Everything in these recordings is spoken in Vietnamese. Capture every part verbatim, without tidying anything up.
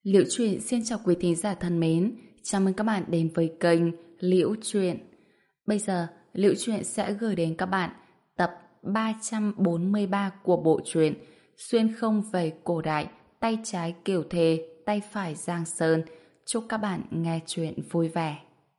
Liễu Chuyện xin chào quý thính giả thân mến, chào mừng các bạn đến với kênh Liễu Chuyện. Bây giờ, Liễu Chuyện sẽ gửi đến các bạn tập ba trăm bốn mươi ba của bộ truyện Xuyên không về cổ đại, tay trái Kiều Thề, tay phải Giang Sơn. Chúc các bạn nghe chuyện vui vẻ.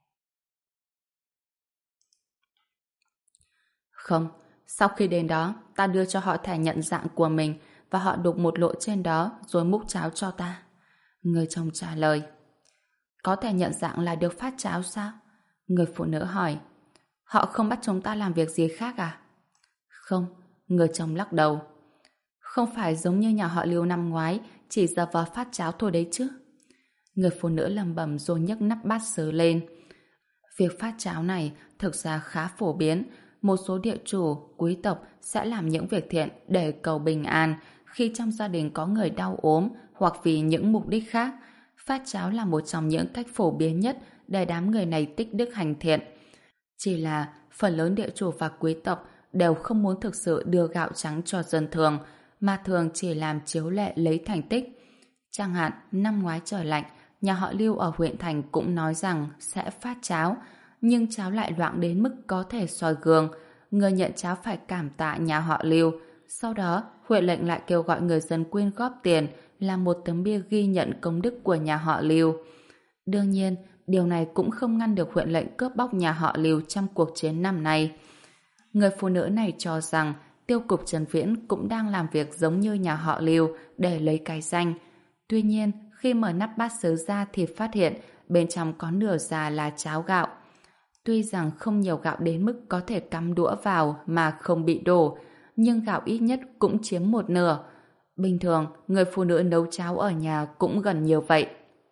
Không, sau khi đến đó, ta đưa cho họ thẻ nhận dạng của mình và họ đục một lỗ trên đó rồi múc cháo cho ta. Người chồng trả lời. Có thể nhận dạng là được phát cháo sao? Người phụ nữ hỏi. Họ không bắt chúng ta làm việc gì khác à? Không, người chồng lắc đầu. Không phải giống như nhà họ Lưu năm ngoái, chỉ giờ vào phát cháo thôi đấy chứ. Người phụ nữ lẩm bẩm rồi nhấc nắp bát sứ lên. Việc phát cháo này thực ra khá phổ biến. Một số địa chủ, quý tộc sẽ làm những việc thiện để cầu bình an khi trong gia đình có người đau ốm hoặc vì những mục đích khác. Phát cháo là một trong những cách phổ biến nhất để đám người này tích đức hành thiện. Chỉ là phần lớn địa chủ và quý tộc đều không muốn thực sự đưa gạo trắng cho dân thường, mà thường chỉ làm chiếu lệ lấy thành tích. Chẳng hạn, năm ngoái trời lạnh, nhà họ Lưu ở huyện thành cũng nói rằng sẽ phát cháo, nhưng cháo lại loãng đến mức có thể soi gương. Người nhận cháo phải cảm tạ nhà họ Lưu. Sau đó, huyện lệnh lại kêu gọi người dân quyên góp tiền làm một tấm bia ghi nhận công đức của nhà họ Lưu. Đương nhiên, điều này cũng không ngăn được huyện lệnh cướp bóc nhà họ Lưu trong cuộc chiến năm nay. Người phụ nữ này cho rằng tiêu cục Trần Viễn cũng đang làm việc giống như nhà họ Lưu để lấy cái danh. Tuy nhiên, khi mở nắp bát sứ ra thì phát hiện bên trong có nửa già là cháo gạo. Tuy rằng không nhiều gạo đến mức có thể cắm đũa vào mà không bị đổ, nhưng gạo ít nhất cũng chiếm một nửa. Bình thường, người phụ nữ nấu cháo ở nhà cũng gần nhiều vậy.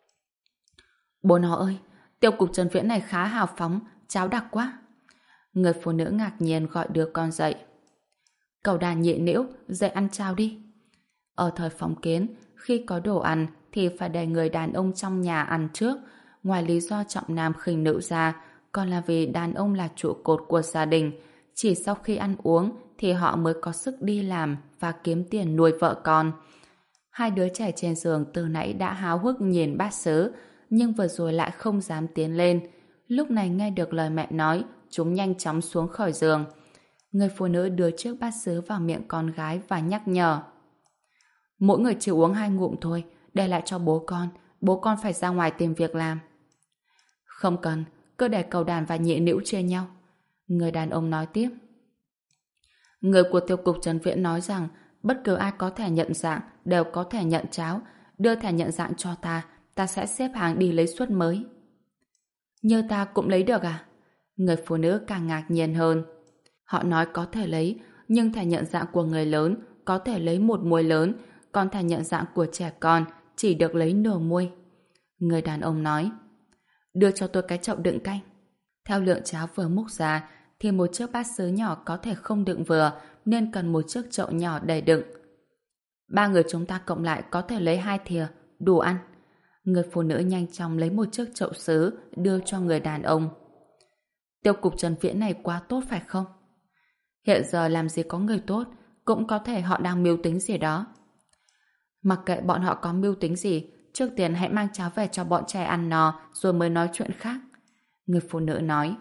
Bố nó ơi, tiêu cục Trần Viễn này khá hào phóng, cháo đặc quá. Người phụ nữ ngạc nhiên gọi đứa con dậy. Cậu đàn nhị nĩu, dậy ăn cháo đi. Ở thời phong kiến, khi có đồ ăn thì phải để người đàn ông trong nhà ăn trước. Ngoài lý do trọng nam khinh nữ ra, còn là vì đàn ông là trụ cột của gia đình. Chỉ sau khi ăn uống thì họ mới có sức đi làm và kiếm tiền nuôi vợ con. Hai đứa trẻ trên giường từ nãy đã háo hức nhìn bát sứ, nhưng vừa rồi lại không dám tiến lên. Lúc này nghe được lời mẹ nói, chúng nhanh chóng xuống khỏi giường. Người phụ nữ đưa chiếc bát sứ vào miệng con gái và nhắc nhở. Mỗi người chỉ uống hai ngụm thôi, để lại cho bố con. Bố con phải ra ngoài tìm việc làm. Không cần, cứ để cậu đàn và nhị nĩu chia nhau. Người đàn ông nói tiếp. Người của tiêu cục Trần Viễn nói rằng bất cứ ai có thẻ nhận dạng đều có thể nhận cháo. Đưa thẻ nhận dạng cho ta, ta sẽ xếp hàng đi lấy suất mới. Như ta cũng lấy được à? Người phụ nữ càng ngạc nhiên hơn. Họ nói có thể lấy, nhưng thẻ nhận dạng của người lớn có thể lấy một muôi lớn, còn thẻ nhận dạng của trẻ con chỉ được lấy nửa muôi. Người đàn ông nói. Đưa cho tôi cái chậu đựng canh. Theo lượng cháo vừa múc ra thì một chiếc bát sứ nhỏ có thể không đựng vừa, nên cần một chiếc chậu nhỏ để đựng. Ba người chúng ta cộng lại có thể lấy hai thìa, đủ ăn. Người phụ nữ nhanh chóng lấy một chiếc chậu sứ đưa cho người đàn ông. Tiêu cục Trần Viễn này quá tốt phải không? Hiện giờ làm gì có người tốt, cũng có thể họ đang mưu tính gì đó. Mặc kệ bọn họ có mưu tính gì, trước tiên hãy mang cháo về cho bọn trẻ ăn no rồi mới nói chuyện khác. Người phụ nữ nói.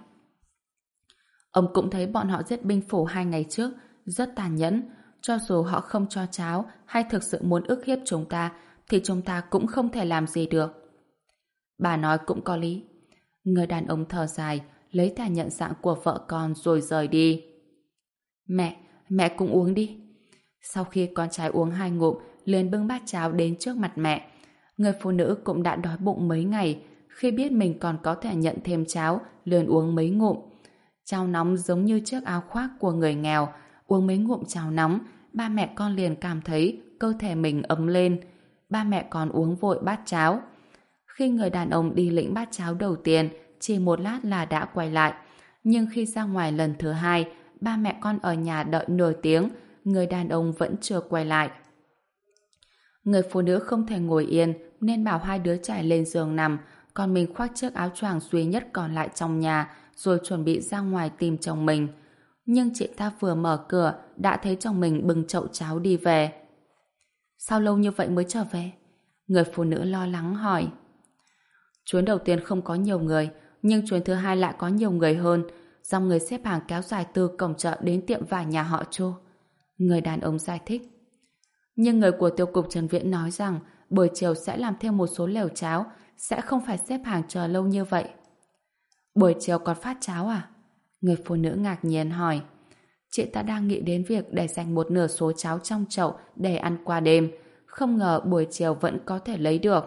Ông cũng thấy bọn họ giết binh phủ hai ngày trước, rất tàn nhẫn. Cho dù họ không cho cháo hay thực sự muốn ức hiếp chúng ta, thì chúng ta cũng không thể làm gì được. Bà nói cũng có lý. Người đàn ông thở dài, lấy thẻ nhận dạng của vợ con rồi rời đi. Mẹ, mẹ cũng uống đi. Sau khi con trai uống hai ngụm, liền bưng bát cháo đến trước mặt mẹ. Người phụ nữ cũng đã đói bụng mấy ngày, khi biết mình còn có thể nhận thêm cháo, liền uống mấy ngụm. Cháo nóng giống như chiếc áo khoác của người nghèo, uống mấy ngụm cháo nóng, ba mẹ con liền cảm thấy cơ thể mình ấm lên. Ba mẹ con uống vội bát cháo. Khi người đàn ông đi lĩnh bát cháo đầu tiên, chỉ một lát là đã quay lại. Nhưng khi ra ngoài lần thứ hai, ba mẹ con ở nhà đợi nửa tiếng, người đàn ông vẫn chưa quay lại. Người phụ nữ không thể ngồi yên nên bảo hai đứa trẻ lên giường nằm, còn mình khoác chiếc áo choàng duy nhất còn lại trong nhà rồi chuẩn bị ra ngoài tìm chồng mình. Nhưng chị ta vừa mở cửa đã thấy chồng mình bưng chậu cháo đi về. Sao lâu như vậy mới trở về? Người phụ nữ lo lắng hỏi. Chuyến đầu tiên không có nhiều người, nhưng chuyến thứ hai lại có nhiều người hơn. Dòng người xếp hàng kéo dài từ cổng chợ đến tiệm vải nhà họ Chu. Người đàn ông giải thích. Nhưng người của tiêu cục Trần Viễn nói rằng buổi chiều sẽ làm thêm một số lều cháo, sẽ không phải xếp hàng chờ lâu như vậy. Buổi chiều còn phát cháo à? Người phụ nữ ngạc nhiên hỏi. Chị ta đang nghĩ đến việc để dành một nửa số cháo trong chậu để ăn qua đêm, không ngờ buổi chiều vẫn có thể lấy được.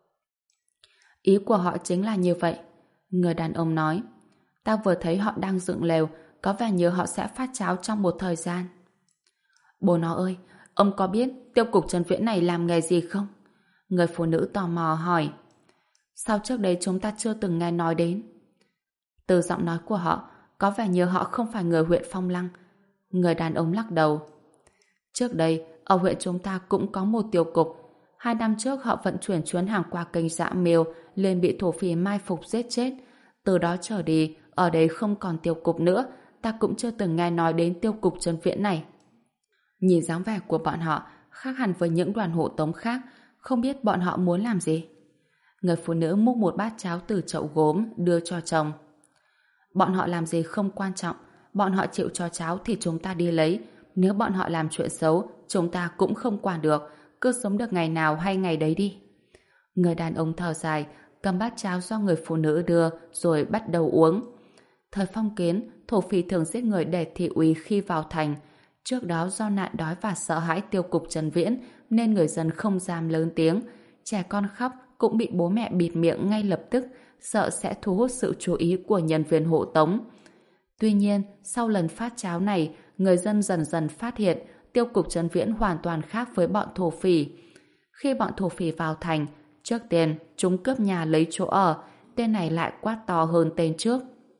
Ý của họ chính là như vậy. Người đàn ông nói. Ta vừa thấy họ đang dựng lều, có vẻ như họ sẽ phát cháo trong một thời gian. Bố nó ơi, ông có biết tiêu cục Trần Viễn này làm nghề gì không? Người phụ nữ tò mò hỏi. Sao trước đây chúng ta chưa từng nghe nói đến? Từ giọng nói của họ, có vẻ như họ không phải người huyện Phong Lăng. Người đàn ông lắc đầu. Trước đây, ở huyện chúng ta cũng có một tiêu cục. Hai năm trước họ vận chuyển chuyến hàng qua kênh Dạ Miêu, liền bị thổ phỉ mai phục giết chết. Từ đó trở đi, ở đây không còn tiêu cục nữa, ta cũng chưa từng nghe nói đến tiêu cục Trần Viễn này. Nhìn dáng vẻ của bọn họ khác hẳn với những đoàn hộ tống khác, không biết bọn họ muốn làm gì. Người phụ nữ múc một bát cháo từ chậu gốm đưa cho chồng. Bọn họ làm gì không quan trọng, bọn họ chịu cho cháo thì chúng ta đi lấy. Nếu bọn họ làm chuyện xấu, chúng ta cũng không quản được, cứ sống được ngày nào hay ngày đấy đi. Người đàn ông thở dài, cầm bát cháo do người phụ nữ đưa rồi bắt đầu uống. Thời phong kiến, thổ phỉ thường giết người để thị uy khi vào thành. Trước đó do nạn đói và sợ hãi tiêu cục Trần Viễn nên người dân không dám lớn tiếng. Trẻ con khóc cũng bị bố mẹ bịt miệng ngay lập tức, sợ sẽ thu hút sự chú ý của nhân viên hộ tống. Tuy nhiên, sau lần phát cháo này, người dân dần dần phát hiện tiêu cục Trần Viễn hoàn toàn khác với bọn thổ phỉ. Khi bọn thổ phỉ vào thành, trước tiên chúng cướp nhà lấy chỗ ở, tên này lại quát to hơn tên trước.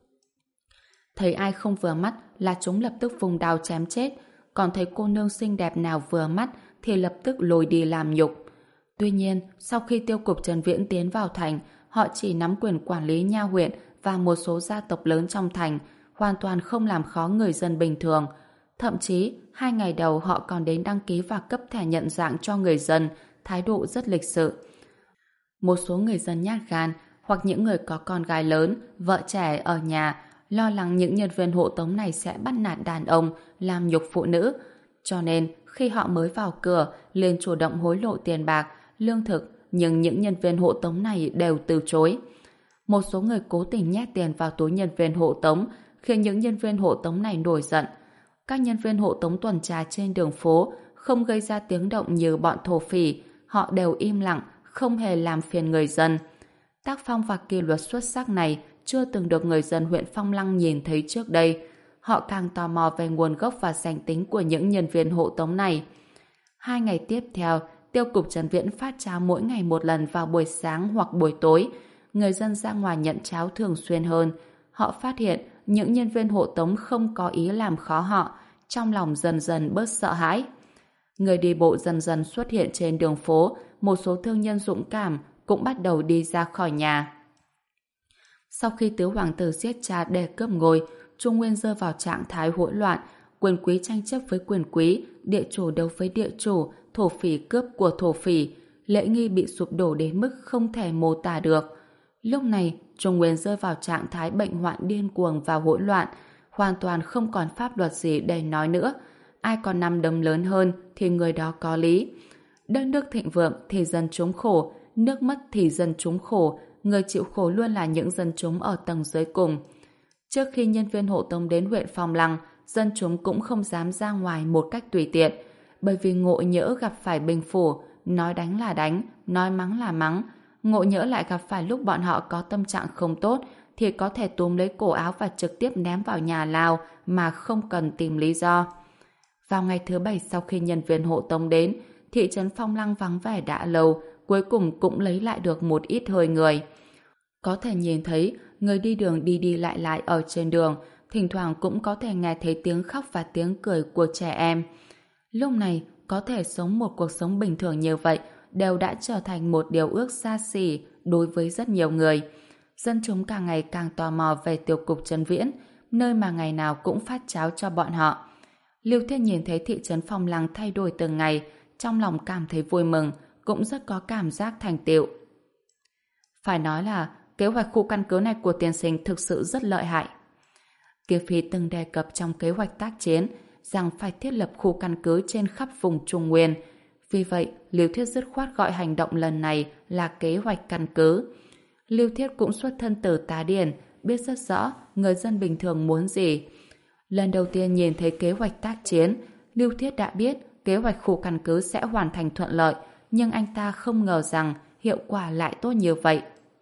Thấy ai không vừa mắt là chúng lập tức vùng đao chém chết, còn thấy cô nương xinh đẹp nào vừa mắt thì lập tức lôi đi làm nhục. Tuy nhiên, sau khi tiêu cục Trần Viễn tiến vào thành, họ chỉ nắm quyền quản lý nha huyện và một số gia tộc lớn trong thành, hoàn toàn không làm khó người dân bình thường. Thậm chí, hai ngày đầu họ còn đến đăng ký và cấp thẻ nhận dạng cho người dân, thái độ rất lịch sự. Một số người dân nhát gan hoặc những người có con gái lớn, vợ trẻ ở nhà lo lắng những nhân viên hộ tống này sẽ bắt nạt đàn ông, làm nhục phụ nữ. Cho nên, khi họ mới vào cửa, liền chủ động hối lộ tiền bạc, lương thực, nhưng những nhân viên hộ tống này đều từ chối. Một số người cố tình nhét tiền vào túi nhân viên hộ tống, khiến những nhân viên hộ tống này nổi giận. Các nhân viên hộ tống tuần tra trên đường phố không gây ra tiếng động như bọn thổ phỉ, họ đều im lặng, không hề làm phiền người dân. Tác phong và kỷ luật xuất sắc này chưa từng được người dân huyện Phong Lăng nhìn thấy trước đây. Họ càng tò mò về nguồn gốc và danh tính của những nhân viên hộ tống này. Hai ngày tiếp theo, tiêu cục Trần Viễn phát cháo mỗi ngày một lần vào buổi sáng hoặc buổi tối. Người dân ra ngoài nhận cháo thường xuyên hơn. Họ phát hiện những nhân viên hộ tống không có ý làm khó họ, trong lòng dần dần bớt sợ hãi. Người đi bộ dần dần xuất hiện trên đường phố, một số thương nhân dũng cảm cũng bắt đầu đi ra khỏi nhà. Sau khi tứ hoàng tử giết cha để cướp ngôi, Trung Nguyên rơi vào trạng thái hỗn loạn, quyền quý tranh chấp với quyền quý, địa chủ đấu với địa chủ, thổ phỉ cướp của thổ phỉ, lễ nghi bị sụp đổ đến mức không thể mô tả được. Lúc này, Trung Nguyên rơi vào trạng thái bệnh hoạn điên cuồng và hỗn loạn, hoàn toàn không còn pháp luật gì để nói nữa. Ai còn nắm đấm lớn hơn thì người đó có lý. Đất nước thịnh vượng thì dân chúng khổ, nước mất thì dân chúng khổ, người chịu khổ luôn là những dân chúng ở tầng dưới cùng. Trước khi nhân viên hộ tống đến huyện Phong Lăng, dân chúng cũng không dám ra ngoài một cách tùy tiện, bởi vì ngộ nhỡ gặp phải binh phủ, nói đánh là đánh, nói mắng là mắng. Ngộ nhỡ lại gặp phải lúc bọn họ có tâm trạng không tốt, thì có thể túm lấy cổ áo và trực tiếp ném vào nhà lao mà không cần tìm lý do. Vào ngày thứ bảy sau khi nhân viên hộ tống đến, thị trấn Phong Lăng vắng vẻ đã lâu, cuối cùng cũng lấy lại được một ít hơi người. Có thể nhìn thấy người đi đường đi đi lại lại ở trên đường, thỉnh thoảng cũng có thể nghe thấy tiếng khóc và tiếng cười của trẻ em. Lúc này, có thể sống một cuộc sống bình thường như vậy đều đã trở thành một điều ước xa xỉ đối với rất nhiều người. Dân chúng càng ngày càng tò mò về tiêu cục Trần Viễn, nơi mà ngày nào cũng phát cháo cho bọn họ. Lưu Thiên nhìn thấy thị trấn Phong Lăng thay đổi từng ngày, trong lòng cảm thấy vui mừng, cũng rất có cảm giác thành tựu. Phải nói là kế hoạch khu căn cứ này của tiên sinh thực sự rất lợi hại. Kiều Phi từng đề cập trong kế hoạch tác chiến rằng phải thiết lập khu căn cứ trên khắp vùng Trung Nguyên. Vì vậy, Lưu Thiết dứt khoát gọi hành động lần này là kế hoạch căn cứ. Lưu Thiết cũng xuất thân từ Tá Điền, biết rất rõ người dân bình thường muốn gì. Lần đầu tiên nhìn thấy kế hoạch tác chiến, Lưu Thiết đã biết kế hoạch khu căn cứ sẽ hoàn thành thuận lợi, nhưng anh ta không ngờ rằng hiệu quả lại tốt như vậy.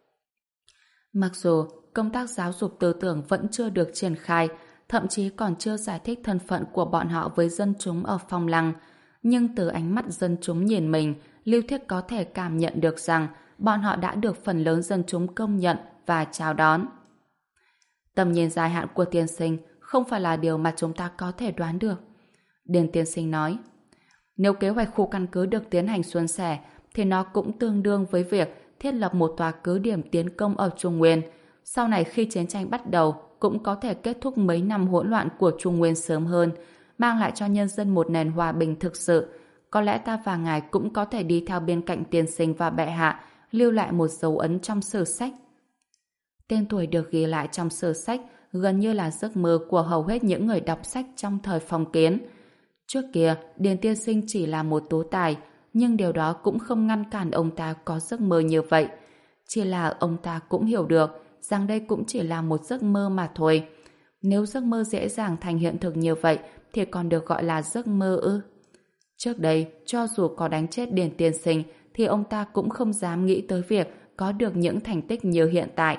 Mặc dù công tác giáo dục tư tưởng vẫn chưa được triển khai, thậm chí còn chưa giải thích thân phận của bọn họ với dân chúng ở Phong Lăng, nhưng từ ánh mắt dân chúng nhìn mình, Lưu Thiết có thể cảm nhận được rằng bọn họ đã được phần lớn dân chúng công nhận và chào đón. Tầm nhìn dài hạn của tiên sinh không phải là điều mà chúng ta có thể đoán được. Điền tiên sinh nói, nếu kế hoạch khu căn cứ được tiến hành suôn sẻ, thì nó cũng tương đương với việc thiết lập một tòa cứ điểm tiến công ở Trung Nguyên. Sau này khi chiến tranh bắt đầu, cũng có thể kết thúc mấy năm hỗn loạn của Trung Nguyên sớm hơn, mang lại cho nhân dân một nền hòa bình thực sự. Có lẽ ta và ngài cũng có thể đi theo bên cạnh tiên sinh và bệ hạ, lưu lại một dấu ấn trong sử sách. Tên tuổi được ghi lại trong sử sách gần như là giấc mơ của hầu hết những người đọc sách trong thời phong kiến. Trước kia, Điền tiên sinh chỉ là một tú tài, nhưng điều đó cũng không ngăn cản ông ta có giấc mơ như vậy. Chỉ là ông ta cũng hiểu được rằng đây cũng chỉ là một giấc mơ mà thôi. Nếu giấc mơ dễ dàng thành hiện thực như vậy thì còn được gọi là giấc mơ ư? Trước đây, cho dù có đánh chết Điền tiên sinh thì ông ta cũng không dám nghĩ tới việc có được những thành tích như hiện tại.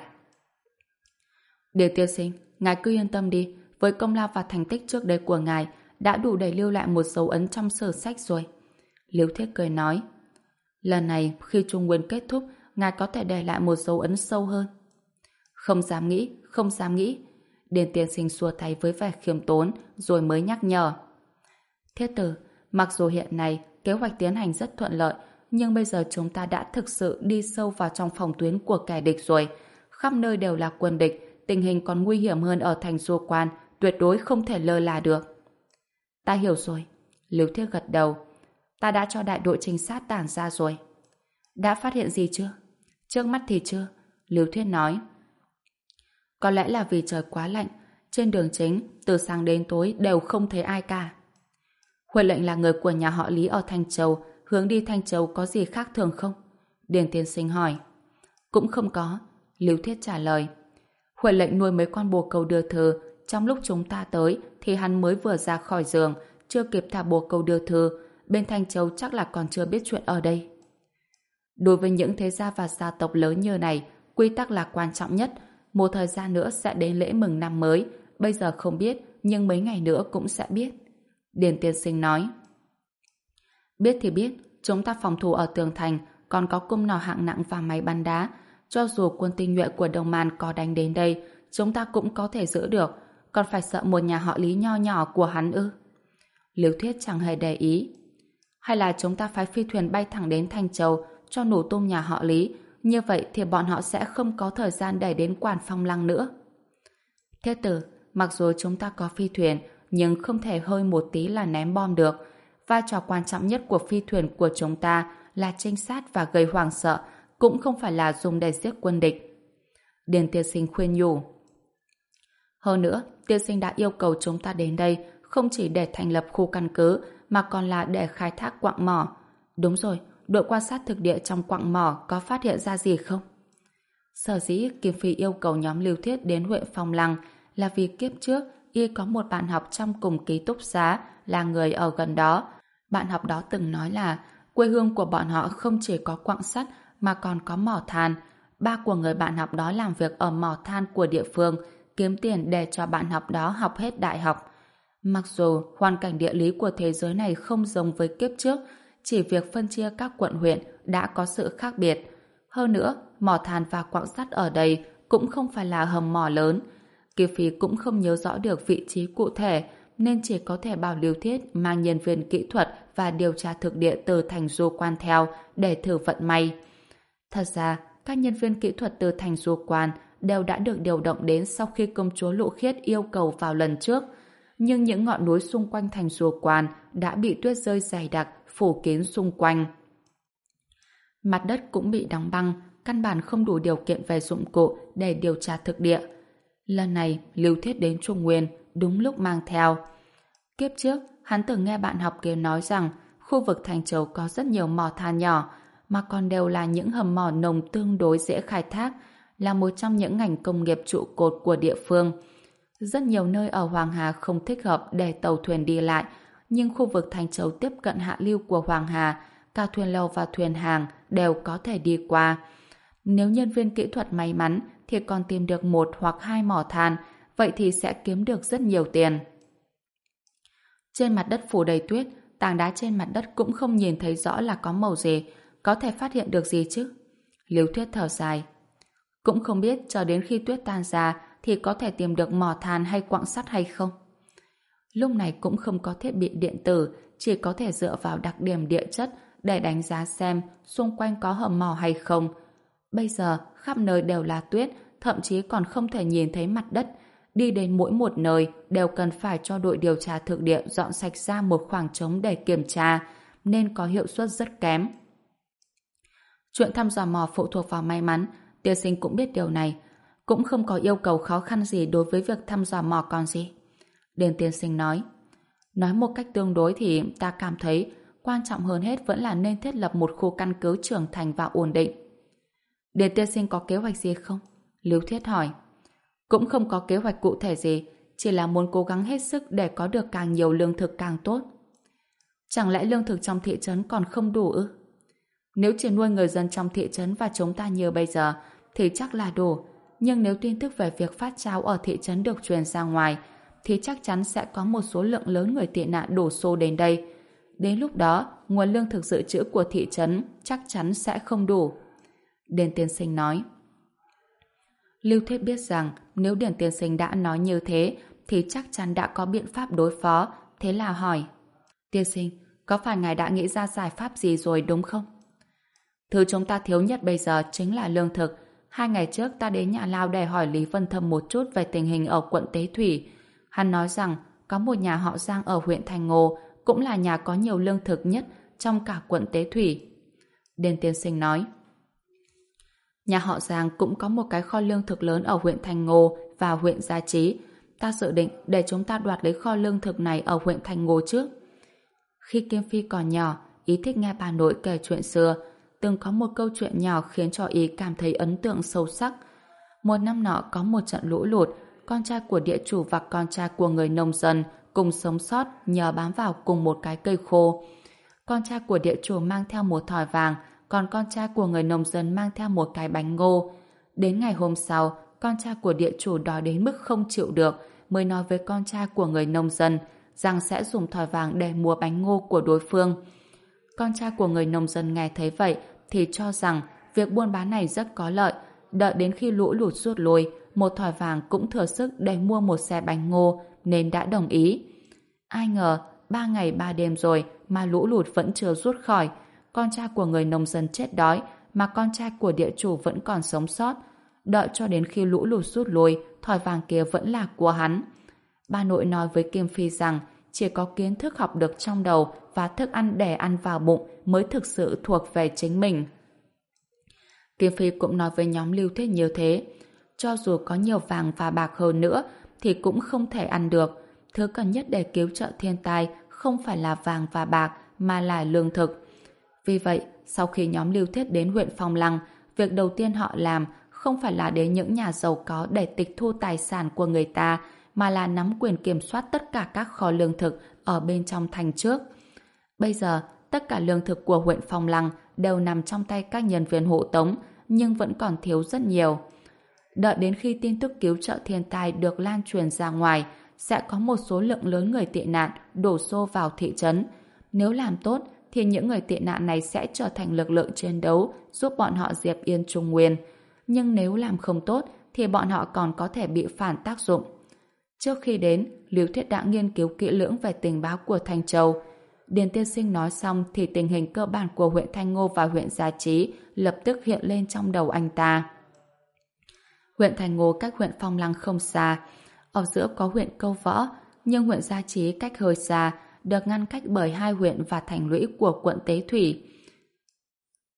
Điền tiên sinh, ngài cứ yên tâm đi, với công lao và thành tích trước đây của ngài đã đủ để lưu lại một dấu ấn trong sử sách rồi. Liêu Thiết cười nói, lần này khi Trung Nguyên kết thúc, ngài có thể để lại một dấu ấn sâu hơn. Không dám nghĩ, không dám nghĩ. Điền tiên sinh xua tay với vẻ khiêm tốn rồi mới nhắc nhở. Thiết tử, mặc dù hiện nay kế hoạch tiến hành rất thuận lợi, nhưng bây giờ chúng ta đã thực sự đi sâu vào trong phòng tuyến của kẻ địch rồi. Khắp nơi đều là quân địch, tình hình còn nguy hiểm hơn ở thành Du Quan, tuyệt đối không thể lơ là được. Ta hiểu rồi. Liêu Thiết gật đầu. Ta đã cho đại đội trinh sát tản ra rồi. Đã phát hiện gì chưa? Trước mắt thì chưa. Liêu Thiết nói. Có lẽ là vì trời quá lạnh, trên đường chính từ sáng đến tối đều không thấy ai cả. Huệ lệnh là người của nhà họ Lý ở Thanh Châu, hướng đi Thanh Châu có gì khác thường không? Điền tiên sinh hỏi. Cũng không có. Liêu Thiết trả lời. Huệ lệnh nuôi mấy con bồ câu đưa thư, trong lúc chúng ta tới thì hắn mới vừa ra khỏi giường, chưa kịp thả bồ câu đưa thư, bên Thanh Châu chắc là còn chưa biết chuyện ở đây. Đối với những thế gia và gia tộc lớn như này, quy tắc là quan trọng nhất. Một thời gian nữa sẽ đến lễ mừng năm mới, bây giờ không biết, nhưng mấy ngày nữa cũng sẽ biết. Điền tiên sinh nói. Biết thì biết, chúng ta phòng thủ ở tường thành, còn có cung nỏ hạng nặng và máy bắn đá. Cho dù quân tinh nhuệ của Đông Man có đánh đến đây, chúng ta cũng có thể giữ được, còn phải sợ một nhà họ Lý nho nhỏ của hắn ư? Liêu Thiết chẳng hề để ý. Hay là chúng ta phái phi thuyền bay thẳng đến Thanh Châu cho nổ tung nhà họ Lý, như vậy thì bọn họ sẽ không có thời gian để đến Quản Phong Lăng nữa. Thiết tử, mặc dù chúng ta có phi thuyền, nhưng không thể hơi một tí là ném bom được. Vai trò quan trọng nhất của phi thuyền của chúng ta là trinh sát và gây hoảng sợ, cũng không phải là dùng để giết quân địch. Điền tiên sinh khuyên nhủ. Hơn nữa, tiên sinh đã yêu cầu chúng ta đến đây không chỉ để thành lập khu căn cứ mà còn là để khai thác quặng mỏ. Đúng rồi, đội quan sát thực địa trong quặng mỏ có phát hiện ra gì không? Sở dĩ Kim Phi yêu cầu nhóm Lưu Thiết đến huyện Phong Lăng là vì kiếp trước y có một bạn học trong cùng ký túc xá là người ở gần đó. Bạn học đó từng nói là quê hương của bọn họ không chỉ có quặng sắt mà còn có mỏ than. Ba của người bạn học đó làm việc ở mỏ than của địa phương, kiếm tiền để cho bạn học đó học hết đại học. Mặc dù hoàn cảnh địa lý của thế giới này không giống với kiếp trước, chỉ việc phân chia các quận huyện đã có sự khác biệt. Hơn nữa, mỏ than và quặng sắt ở đây cũng không phải là hầm mỏ lớn. Kiều Phi cũng không nhớ rõ được vị trí cụ thể, nên chỉ có thể bảo Lưu Thiết mang nhân viên kỹ thuật và điều tra thực địa từ thành Du Quan theo để thử vận may. Thật ra, các nhân viên kỹ thuật từ thành Du Quan đều đã được điều động đến sau khi công chúa Lũ Khiết yêu cầu vào lần trước. Nhưng những ngọn núi xung quanh thành Du Quan đã bị tuyết rơi dày đặc, phủ kín xung quanh. Mặt đất cũng bị đóng băng, căn bản không đủ điều kiện về dụng cụ để điều tra thực địa. Lần này, Lưu Thiết đến Trung Nguyên đúng lúc mang theo. Kiếp trước, hắn từng nghe bạn học kia nói rằng khu vực Thành Châu có rất nhiều mỏ than nhỏ, mà còn đều là những hầm mỏ nồng tương đối dễ khai thác, là một trong những ngành công nghiệp trụ cột của địa phương. Rất nhiều nơi ở Hoàng Hà không thích hợp để tàu thuyền đi lại, nhưng khu vực Thành Châu tiếp cận hạ lưu của Hoàng Hà, cả thuyền lâu và thuyền hàng đều có thể đi qua. Nếu nhân viên kỹ thuật may mắn thì còn tìm được một hoặc hai mỏ than, vậy thì sẽ kiếm được rất nhiều tiền. Trên mặt đất phủ đầy tuyết, tảng đá trên mặt đất cũng không nhìn thấy rõ là có màu gì, có thể phát hiện được gì chứ? Liêu Thuyết thở dài. Cũng không biết cho đến khi tuyết tan ra thì có thể tìm được mỏ than hay quặng sắt hay không. Lúc này cũng không có thiết bị điện tử, chỉ có thể dựa vào đặc điểm địa chất để đánh giá xem xung quanh có hầm mỏ hay không. Bây giờ khắp nơi đều là tuyết, thậm chí còn không thể nhìn thấy mặt đất. Đi đến mỗi một nơi đều cần phải cho đội điều tra thực địa dọn sạch ra một khoảng trống để kiểm tra, nên có hiệu suất rất kém. Chuyện thăm dò mỏ phụ thuộc vào may mắn, Tiên Sinh cũng biết điều này. Cũng không có yêu cầu khó khăn gì đối với việc thăm dò mỏ còn gì. Điền Tiên Sinh nói. Nói một cách tương đối thì ta cảm thấy quan trọng hơn hết vẫn là nên thiết lập một khu căn cứ trưởng thành và ổn định. Điền Tiên Sinh có kế hoạch gì không? Lưu Thiết hỏi. Cũng không có kế hoạch cụ thể gì, chỉ là muốn cố gắng hết sức để có được càng nhiều lương thực càng tốt. Chẳng lẽ lương thực trong thị trấn còn không đủ ư? Nếu chỉ nuôi người dân trong thị trấn và chúng ta như bây giờ thì chắc là đủ, nhưng nếu tin tức về việc phát cháo ở thị trấn được truyền ra ngoài thì chắc chắn sẽ có một số lượng lớn người tị nạn đổ xô đến đây. Đến lúc đó, nguồn lương thực dự trữ của thị trấn chắc chắn sẽ không đủ. Điền Tiên Sinh nói. Lưu Thiết biết rằng nếu Điền Tiên Sinh đã nói như thế thì chắc chắn đã có biện pháp đối phó, thế là hỏi. Tiên Sinh, có phải ngài đã nghĩ ra giải pháp gì rồi đúng không? Thứ chúng ta thiếu nhất bây giờ chính là lương thực. Hai ngày trước ta đến nhà Lao để hỏi Lý Vân Thâm một chút về tình hình ở quận Tế Thủy. Hắn nói rằng có một nhà họ Giang ở huyện Thành Ngô cũng là nhà có nhiều lương thực nhất trong cả quận Tế Thủy. Điền Tiên Sinh nói. Nhà họ Giang cũng có một cái kho lương thực lớn ở huyện Thành Ngô và huyện Gia Chí. Ta dự định để chúng ta đoạt lấy kho lương thực này ở huyện Thành Ngô trước. Khi Kim Phi còn nhỏ, ý thích nghe bà nội kể chuyện xưa. Từng có một câu chuyện nhỏ khiến cho ý cảm thấy ấn tượng sâu sắc. Một năm nọ có một trận lũ lụt, con trai của địa chủ và con trai của người nông dân cùng sống sót nhờ bám vào cùng một cái cây khô. Con trai của địa chủ mang theo một thỏi vàng, còn con trai của người nông dân mang theo một cái bánh ngô. Đến ngày hôm sau, con trai của địa chủ đói đến mức không chịu được, mới nói với con trai của người nông dân rằng sẽ dùng thỏi vàng để mua bánh ngô của đối phương. Con trai của người nông dân nghe thấy vậy thì cho rằng việc buôn bán này rất có lợi. Đợi đến khi lũ lụt rút lui, một thỏi vàng cũng thừa sức để mua một xe bánh ngô nên đã đồng ý. Ai ngờ, ba ngày ba đêm rồi mà lũ lụt vẫn chưa rút khỏi. Con trai của người nông dân chết đói mà con trai của địa chủ vẫn còn sống sót. Đợi cho đến khi lũ lụt rút lui, thỏi vàng kia vẫn là của hắn. Bà nội nói với Kim Phi rằng chỉ có kiến thức học được trong đầu và thức ăn để ăn vào bụng mới thực sự thuộc về chính mình. Kim Phi cũng nói với nhóm Lưu Thiết như thế. Cho dù có nhiều vàng và bạc hơn nữa thì cũng không thể ăn được. Thứ cần nhất để cứu trợ thiên tai không phải là vàng và bạc mà là lương thực. Vì vậy, sau khi nhóm Lưu Thiết đến huyện Phong Lăng, việc đầu tiên họ làm không phải là đến những nhà giàu có để tịch thu tài sản của người ta, mà là nắm quyền kiểm soát tất cả các kho lương thực ở bên trong thành trước. Bây giờ, tất cả lương thực của huyện Phong Lăng đều nằm trong tay các nhân viên hộ tống, nhưng vẫn còn thiếu rất nhiều. Đợi đến khi tin tức cứu trợ thiên tai được lan truyền ra ngoài, sẽ có một số lượng lớn người tị nạn đổ xô vào thị trấn. Nếu làm tốt, thì những người tị nạn này sẽ trở thành lực lượng chiến đấu giúp bọn họ diệt yên Trung Nguyên. Nhưng nếu làm không tốt, thì bọn họ còn có thể bị phản tác dụng. Trước khi đến, Lưu Thiết đã nghiên cứu kỹ lưỡng về tình báo của Thanh Châu. Điền Tiên Sinh nói xong thì tình hình cơ bản của huyện Thanh Ngô và huyện Gia Chí lập tức hiện lên trong đầu anh ta. Huyện Thanh Ngô cách huyện Phong Lăng không xa. Ở giữa có huyện Câu Võ, nhưng huyện Gia Chí cách hơi xa, được ngăn cách bởi hai huyện và thành lũy của quận Tế Thủy.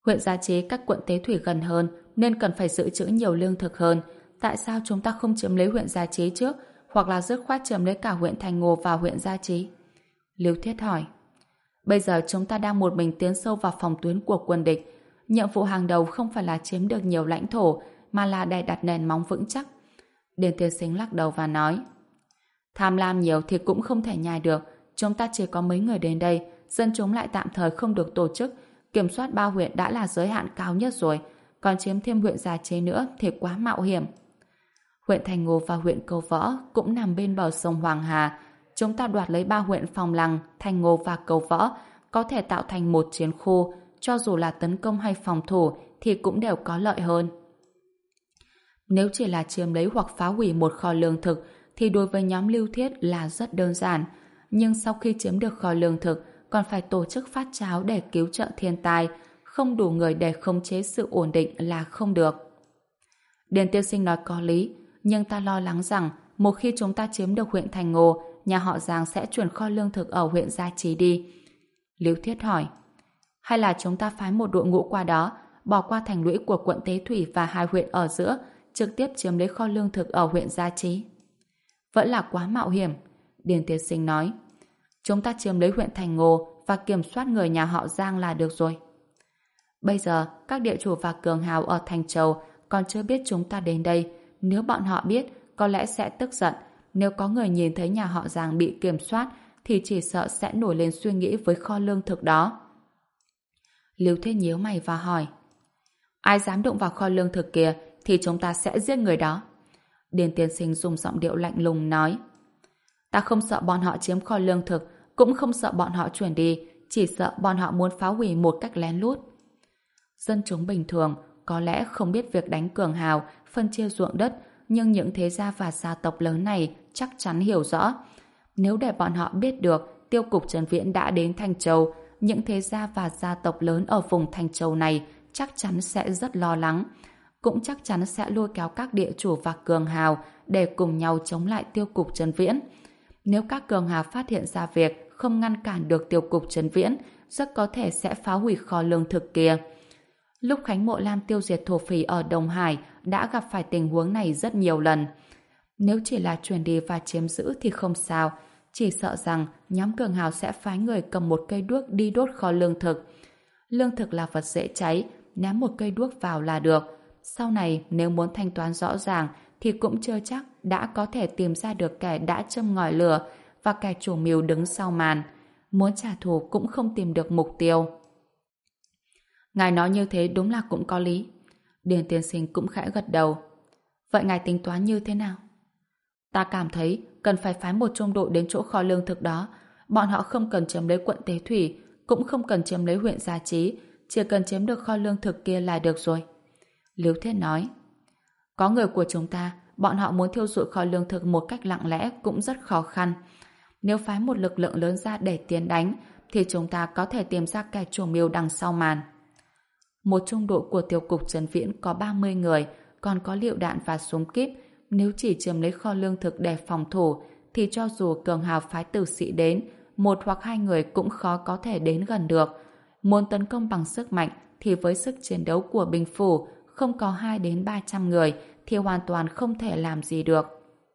Huyện Gia Chí cách quận Tế Thủy gần hơn nên cần phải dự trữ nhiều lương thực hơn. Tại sao chúng ta không chiếm lấy huyện Gia Chí trước, hoặc là dứt khoát chiếm lấy cả huyện Thành Ngô và huyện Gia Chí? Lưu Thiết hỏi. Bây giờ chúng ta đang một mình tiến sâu vào phòng tuyến của quân địch. Nhiệm vụ hàng đầu không phải là chiếm được nhiều lãnh thổ, mà là để đặt nền móng vững chắc. Điền Tiên Sinh lắc đầu và nói. Tham lam nhiều thì cũng không thể nhai được. Chúng ta chỉ có mấy người đến đây, dân chúng lại tạm thời không được tổ chức. Kiểm soát ba huyện đã là giới hạn cao nhất rồi, còn chiếm thêm huyện Gia Chí nữa thì quá mạo hiểm. Huyện Thành Ngô và huyện Câu Võ cũng nằm bên bờ sông Hoàng Hà. Chúng ta đoạt lấy ba huyện Phong Lăng, Thành Ngô và Câu Võ, có thể tạo thành một chiến khu, cho dù là tấn công hay phòng thủ thì cũng đều có lợi hơn. Nếu chỉ là chiếm lấy hoặc phá hủy một kho lương thực thì đối với nhóm Lưu Thiết là rất đơn giản. Nhưng sau khi chiếm được kho lương thực, còn phải tổ chức phát cháo để cứu trợ thiên tai, không đủ người để khống chế sự ổn định là không được. Điền Tiên Sinh nói có lý, nhưng ta lo lắng rằng một khi chúng ta chiếm được huyện Thành Ngô, nhà họ Giang sẽ chuyển kho lương thực ở huyện Gia Chí đi. Lưu Thiết hỏi. Hay là chúng ta phái một đội ngũ qua đó, bỏ qua thành lũy của quận Tế Thủy và hai huyện ở giữa, trực tiếp chiếm lấy kho lương thực ở huyện Gia Chí? Vẫn là quá mạo hiểm. Điền Tiên Sinh nói. Chúng ta chiếm lấy huyện Thành Ngô và kiểm soát người nhà họ Giang là được rồi. Bây giờ, các địa chủ và cường hào ở Thành Châu còn chưa biết chúng ta đến đây. Nếu bọn họ biết, có lẽ sẽ tức giận. Nếu có người nhìn thấy nhà họ Giang bị kiểm soát, thì chỉ sợ sẽ nổi lên suy nghĩ với kho lương thực đó. Lưu Thiết nhíu mày và hỏi. Ai dám động vào kho lương thực kia thì chúng ta sẽ giết người đó. Điền Tiên Sinh dùng giọng điệu lạnh lùng nói. Ta không sợ bọn họ chiếm kho lương thực, cũng không sợ bọn họ chuyển đi, chỉ sợ bọn họ muốn phá hủy một cách lén lút. Dân chúng bình thường có lẽ không biết việc đánh cường hào, phân chia ruộng đất, nhưng những thế gia và gia tộc lớn này chắc chắn hiểu rõ. Nếu để bọn họ biết được tiêu cục Trần Viễn đã đến Thanh Châu, những thế gia và gia tộc lớn ở vùng Thanh Châu này chắc chắn sẽ rất lo lắng. Cũng chắc chắn sẽ lôi kéo các địa chủ và cường hào để cùng nhau chống lại tiêu cục Trần Viễn. Nếu các cường hào phát hiện ra việc không ngăn cản được tiêu cục Trần Viễn, rất có thể sẽ phá hủy kho lương thực kia. Lúc Khánh Mộ Lam tiêu diệt thổ phỉ ở Đông Hải đã gặp phải tình huống này rất nhiều lần. Nếu chỉ là chuyển đi và chiếm giữ thì không sao, chỉ sợ rằng nhóm cường hào sẽ phái người cầm một cây đuốc đi đốt kho lương thực. Lương thực là vật dễ cháy, ném một cây đuốc vào là được. Sau này nếu muốn thanh toán rõ ràng thì cũng chưa chắc đã có thể tìm ra được kẻ đã châm ngòi lửa và kẻ chủ mưu đứng sau màn. Muốn trả thù cũng không tìm được mục tiêu. Ngài nói như thế đúng là cũng có lý. Điền Tiên Sinh cũng khẽ gật đầu. Vậy ngài tính toán như thế nào? Ta cảm thấy cần phải phái một trung đội đến chỗ kho lương thực đó. Bọn họ không cần chiếm lấy quận Tế Thủy, cũng không cần chiếm lấy huyện Gia Chí, chỉ cần chiếm được kho lương thực kia là được rồi. Lưu Thiết nói. Có người của chúng ta, bọn họ muốn thiêu rụi kho lương thực một cách lặng lẽ cũng rất khó khăn. Nếu phái một lực lượng lớn ra để tiến đánh, thì chúng ta có thể tìm ra kẻ chủ mưu đằng sau màn. Một trung đội của tiêu cục Trần Viễn có ba mươi người, còn có lựu đạn và súng kíp. Nếu chỉ chiếm lấy kho lương thực để phòng thủ, thì cho dù cường hào phái tử sĩ đến, một hoặc hai người cũng khó có thể đến gần được. Muốn tấn công bằng sức mạnh, thì với sức chiến đấu của binh phủ, không có hai đến ba trăm người, thì hoàn toàn không thể làm gì được.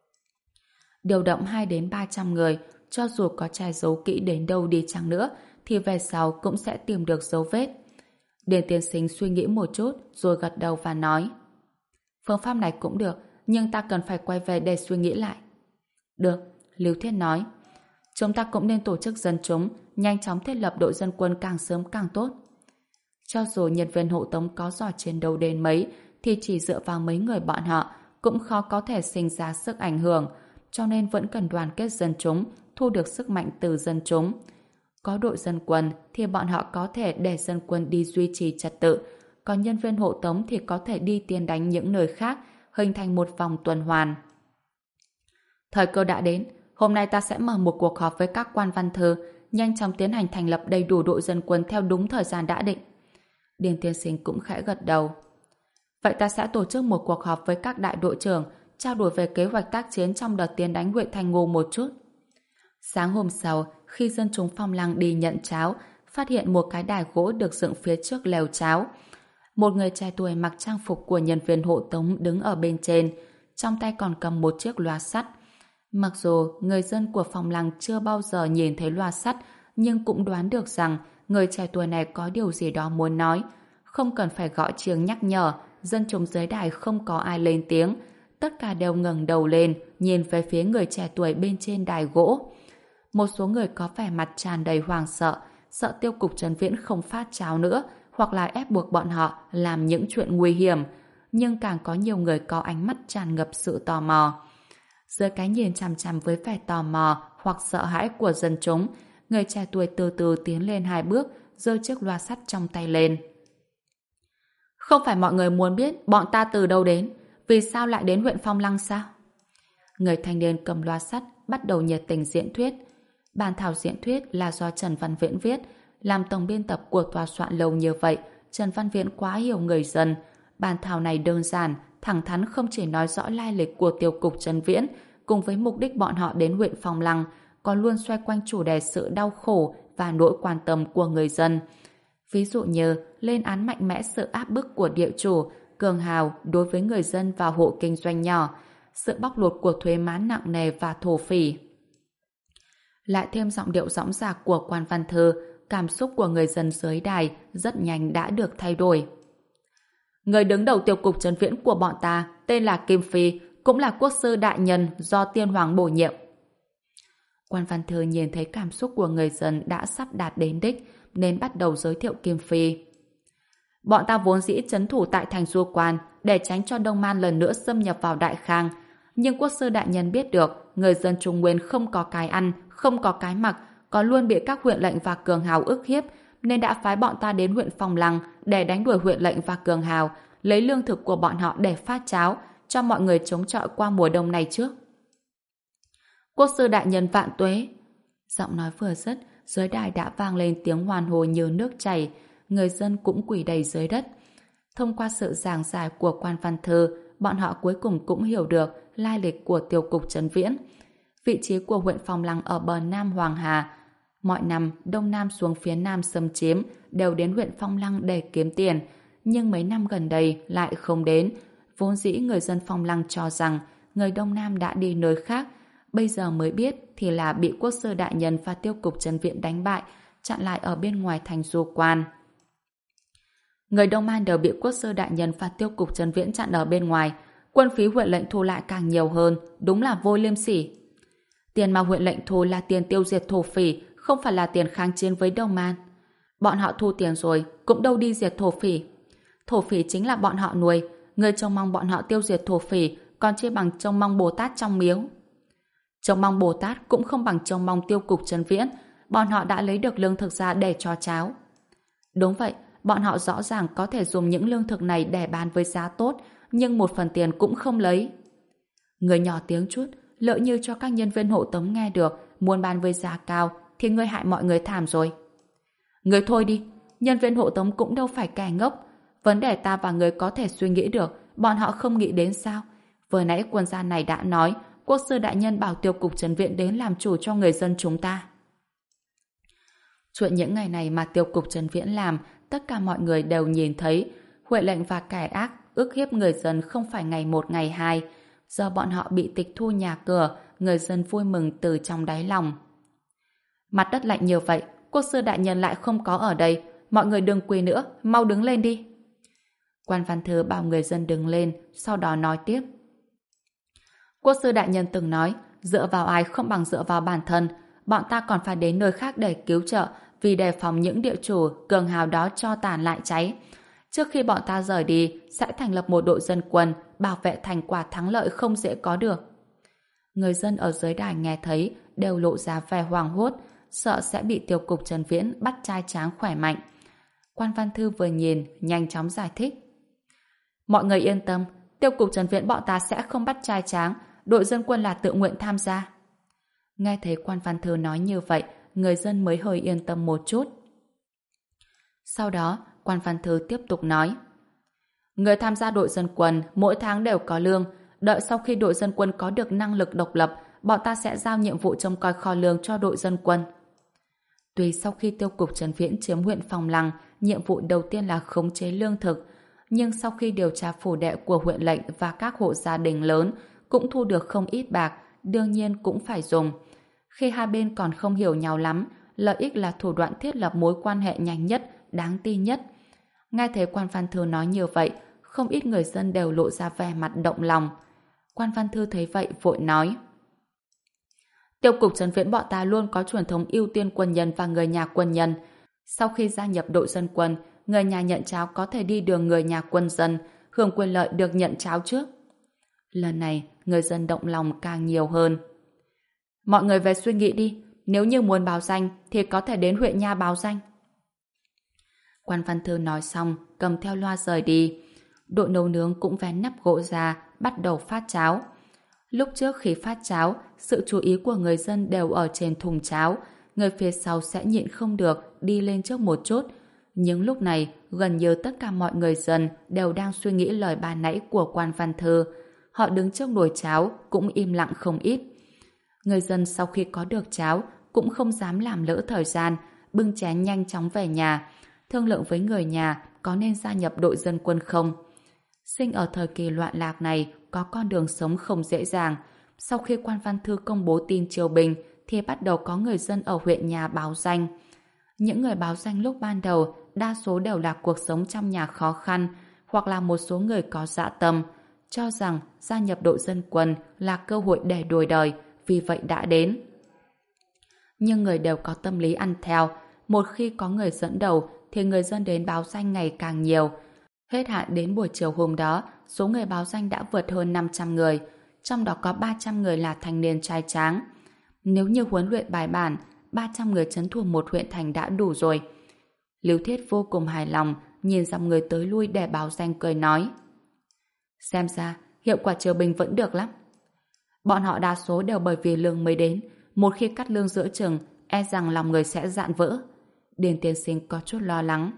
Điều động hai đến ba trăm người, cho dù có che giấu kỹ đến đâu đi chăng nữa, thì về sau cũng sẽ tìm được dấu vết. Điền Tiên Sinh suy nghĩ một chút, rồi gật đầu và nói. Phương pháp này cũng được, nhưng ta cần phải quay về để suy nghĩ lại. Được, Lưu Thiết nói. Chúng ta cũng nên tổ chức dân chúng, nhanh chóng thiết lập đội dân quân càng sớm càng tốt. Cho dù nhân viên hộ tống có giỏi chiến đấu đến mấy, thì chỉ dựa vào mấy người bọn họ cũng khó có thể sinh ra sức ảnh hưởng, cho nên vẫn cần đoàn kết dân chúng, thu được sức mạnh từ dân chúng. Có đội dân quân thì bọn họ có thể để dân quân đi duy trì trật tự, còn nhân viên hộ tống thì có thể đi tiên đánh những nơi khác, hình thành một vòng tuần hoàn. Thời cơ đã đến, hôm nay ta sẽ mở một cuộc họp với các quan văn thư, nhanh chóng tiến hành thành lập đầy đủ đội dân quân theo đúng thời gian đã định. Điền Tiên Sinh cũng khẽ gật đầu. Vậy ta sẽ tổ chức một cuộc họp với các đại đội trưởng, trao đổi về kế hoạch tác chiến trong đợt tiến đánh huyện Thành Ngô một chút. Sáng hôm sau, khi dân chúng Phong Lăng đi nhận cháo, phát hiện một cái đài gỗ được dựng phía trước lều cháo. Một người trẻ tuổi mặc trang phục của nhân viên hộ tống đứng ở bên trên, trong tay còn cầm một chiếc loa sắt. Mặc dù người dân của Phong Lăng chưa bao giờ nhìn thấy loa sắt, nhưng cũng đoán được rằng người trẻ tuổi này có điều gì đó muốn nói. Không cần phải gõ chiêng nhắc nhở, dân chúng dưới đài không có ai lên tiếng. Tất cả đều ngẩng đầu lên, nhìn về phía người trẻ tuổi bên trên đài gỗ. Một số người có vẻ mặt tràn đầy hoảng sợ, sợ tiêu cục Trấn Viễn không phát cháo nữa, hoặc là ép buộc bọn họ làm những chuyện nguy hiểm. Nhưng càng có nhiều người có ánh mắt tràn ngập sự tò mò. Dưới cái nhìn chằm chằm với vẻ tò mò hoặc sợ hãi của dân chúng, người trẻ tuổi từ từ tiến lên hai bước, giơ chiếc loa sắt trong tay lên. Không phải mọi người muốn biết bọn ta từ đâu đến, vì sao lại đến huyện Phong Lăng sao? Người thanh niên cầm loa sắt bắt đầu nhiệt tình diễn thuyết. Bản thảo diễn thuyết là do Trần Văn Viễn viết. Làm tổng biên tập của tòa soạn lâu như vậy, Trần Văn Viễn quá hiểu người dân. Bản thảo này đơn giản, thẳng thắn, không chỉ nói rõ lai lịch của tiêu cục Trấn Viễn, cùng với mục đích bọn họ đến huyện Phong Lăng, còn luôn xoay quanh chủ đề sự đau khổ và nỗi quan tâm của người dân. Ví dụ như lên án mạnh mẽ sự áp bức của địa chủ, cường hào đối với người dân và hộ kinh doanh nhỏ, sự bóc lột của thuế má nặng nề và thổ phỉ. Lại thêm giọng điệu dõng dạc của quan văn thư, cảm xúc của người dân dưới đài rất nhanh đã được thay đổi. Người đứng đầu tiêu cục Trấn Viễn của bọn ta tên là Kim Phi, cũng là quốc sư đại nhân do tiên hoàng bổ nhiệm. Quan văn thư nhìn thấy cảm xúc của người dân đã sắp đạt đến đích, nên bắt đầu giới thiệu Kim Phi. Bọn ta vốn dĩ trấn thủ tại thành Du Quan để tránh cho Đông Man lần nữa xâm nhập vào Đại Khang. Nhưng quốc sư đại nhân biết được người dân Trung Nguyên không có cái ăn, không có cái mặc, còn luôn bị các huyện lệnh và cường hào ức hiếp, nên đã phái bọn ta đến huyện Phong Lăng để đánh đuổi huyện lệnh và cường hào, lấy lương thực của bọn họ để phát cháo cho mọi người chống chọi qua mùa đông này trước. Quốc sư đại nhân vạn tuế! Giọng nói vừa dứt, dưới đài đã vang lên tiếng hoan hô như nước chảy, người dân cũng quỳ đầy dưới đất. Thông qua sự giảng giải của quan văn thư, bọn họ cuối cùng cũng hiểu được lai lịch của tiêu cục Trấn Viễn. Vị trí của huyện Phong Lăng ở bờ Nam Hoàng Hà. Mọi năm, Đông Nam xuống phía Nam xâm chiếm đều đến huyện Phong Lăng để kiếm tiền, nhưng mấy năm gần đây lại không đến. Vốn dĩ người dân Phong Lăng cho rằng người Đông Nam đã đi nơi khác, bây giờ mới biết thì là bị quốc sư đại nhân và tiêu cục Trấn Viễn đánh bại, chặn lại ở bên ngoài thành Du Quan. Người Đông Man đều bị quốc sư đại nhân và tiêu cục Trấn Viễn chặn ở bên ngoài, quân phí huyện lệnh thu lại càng nhiều hơn, đúng là vô liêm sỉ. Tiền mà huyện lệnh thu là tiền tiêu diệt thổ phỉ, không phải là tiền kháng chiến với Đông Man. Bọn họ thu tiền rồi, cũng đâu đi diệt thổ phỉ. Thổ phỉ chính là bọn họ nuôi, người trông mong bọn họ tiêu diệt thổ phỉ, còn chia bằng trông mong Bồ Tát trong miếu. Trông mong Bồ Tát cũng không bằng trông mong tiêu cục Trấn Viễn, bọn họ đã lấy được lương thực ra để cho cháo. Đúng vậy, bọn họ rõ ràng có thể dùng những lương thực này để bán với giá tốt, nhưng một phần tiền cũng không lấy. Người nhỏ tiếng chút, lỡ như cho các nhân viên hộ tống nghe được muốn bán với giá cao thì ngươi hại mọi người thảm rồi. Người thôi đi, nhân viên hộ tống cũng đâu phải kẻ ngốc. Vấn đề ta và người có thể suy nghĩ được, bọn họ không nghĩ đến sao? Vừa nãy quân gia này đã nói quốc sư đại nhân bảo tiêu cục Trấn Viễn đến làm chủ cho người dân chúng ta. Chuyện những ngày này mà tiêu cục Trấn Viễn làm, tất cả mọi người đều nhìn thấy. Huệ lệnh và kẻ ác ức hiếp người dân không phải ngày một ngày hai. Giờ bọn họ bị tịch thu nhà cửa, người dân vui mừng từ trong đáy lòng. Mặt đất lạnh như vậy, quốc sư đại nhân lại không có ở đây. Mọi người đừng quỳ nữa, mau đứng lên đi. Quan văn thư bảo người dân đứng lên, sau đó nói tiếp. Quốc sư đại nhân từng nói, dựa vào ai không bằng dựa vào bản thân. Bọn ta còn phải đến nơi khác để cứu trợ, vì đề phòng những địa chủ cường hào đó cho tàn lại cháy. Trước khi bọn ta rời đi, sẽ thành lập một đội dân quân, bảo vệ thành quả thắng lợi không dễ có được. Người dân ở dưới đài nghe thấy, đều lộ ra vẻ hoảng hốt, sợ sẽ bị tiêu cục Trấn Viễn bắt trai tráng khỏe mạnh. Quan văn thư vừa nhìn, nhanh chóng giải thích. Mọi người yên tâm, tiêu cục Trấn Viễn bọn ta sẽ không bắt trai tráng, đội dân quân là tự nguyện tham gia. Nghe thấy quan văn thư nói như vậy, người dân mới hơi yên tâm một chút. Sau đó, quan văn thư tiếp tục nói. Người tham gia đội dân quân mỗi tháng đều có lương, đợi sau khi đội dân quân có được năng lực độc lập, bọn ta sẽ giao nhiệm vụ trông coi kho lương cho đội dân quân. Tuy sau khi tiêu cục Trần Viễn chiếm huyện Phong Lăng, nhiệm vụ đầu tiên là khống chế lương thực, nhưng sau khi điều tra phủ đệ của huyện lệnh và các hộ gia đình lớn cũng thu được không ít bạc, đương nhiên cũng phải dùng. Khi hai bên còn không hiểu nhau lắm, lợi ích là thủ đoạn thiết lập mối quan hệ nhanh nhất, đáng tin nhất. Nghe thấy quan văn thư nói như vậy, không ít người dân đều lộ ra vẻ mặt động lòng. Quan văn thư thấy vậy vội nói: Tiêu cục Trấn Viễn bọn ta luôn có truyền thống ưu tiên quân nhân và người nhà quân nhân. Sau khi gia nhập đội dân quân, người nhà nhận cháo có thể đi đường người nhà quân dân, hưởng quyền lợi được nhận cháo trước. Lần này, người dân động lòng càng nhiều hơn. Mọi người về suy nghĩ đi, nếu như muốn báo danh thì có thể đến huyện nha báo danh. Quan văn thư nói xong, cầm theo loa rời đi. Đội nấu nướng cũng vén nắp gỗ ra, bắt đầu phát cháo. Lúc trước khi phát cháo, sự chú ý của người dân đều ở trên thùng cháo, người phía sau sẽ nhịn không được đi lên trước một chút. Nhưng lúc này, gần như tất cả mọi người dân đều đang suy nghĩ lời ban nãy của quan văn thư. Họ đứng trước nồi cháo cũng im lặng không ít. Người dân sau khi có được cháo cũng không dám làm lỡ thời gian, bưng chén nhanh chóng về nhà, thương lượng với người nhà có nên gia nhập đội dân quân không. Sinh ở thời kỳ loạn lạc này có con đường sống không dễ dàng. Sau khi quan văn thư công bố tin triều bình thì bắt đầu có người dân ở huyện nhà báo danh. Những người báo danh lúc ban đầu đa số đều là cuộc sống trong nhà khó khăn, hoặc là một số người có dã tâm, cho rằng gia nhập đội dân quân là cơ hội để đổi đời, vì vậy đã đến. Nhưng người đều có tâm lý ăn theo, một khi có người dẫn đầu thì người dân đến báo danh ngày càng nhiều. Hết hạn đến buổi chiều hôm đó, số người báo danh đã vượt hơn năm trăm người, trong đó có ba trăm người là thanh niên trai tráng. Nếu như huấn luyện bài bản, ba trăm người trấn thủ một huyện thành đã đủ rồi. Lưu Thiết vô cùng hài lòng, nhìn dòng người tới lui để báo danh cười nói: Xem ra, hiệu quả triều bình vẫn được lắm. Bọn họ đa số đều bởi vì lương mới đến, một khi cắt lương giữa chừng, e rằng lòng người sẽ dạn vỡ. Điền tiên sinh có chút lo lắng.